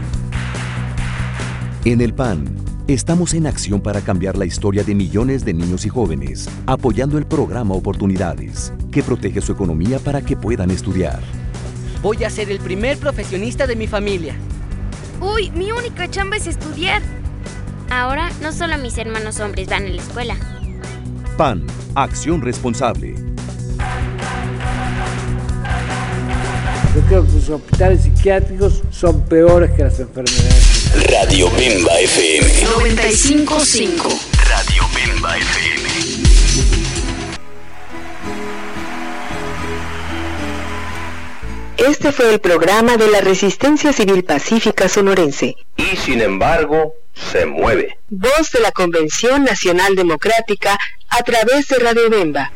En el PAN, estamos en acción para cambiar la historia de millones de niños y jóvenes, apoyando el programa Oportunidades, que protege su economía para que puedan estudiar. Voy a ser el primer profesionista de mi familia. Uy, mi única chamba es estudiar. Ahora no solo mis hermanos hombres van a la escuela. PAN, acción responsable. Yo creo que los hospitales psiquiátricos son peores que las enfermedades. Radio Bemba FM 95.5. Radio Bemba FM. Este fue el programa de la Resistencia Civil Pacífica Sonorense. Y sin embargo, se mueve. Voz de la Convención Nacional Democrática a través de Radio Bemba.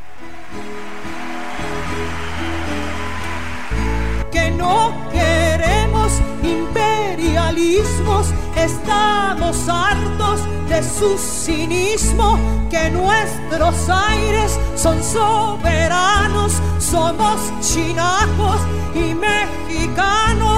Que no queremos imperialismos, estamos hartos de su cinismo, que nuestros aires son soberanos, somos chinacos y mexicanos.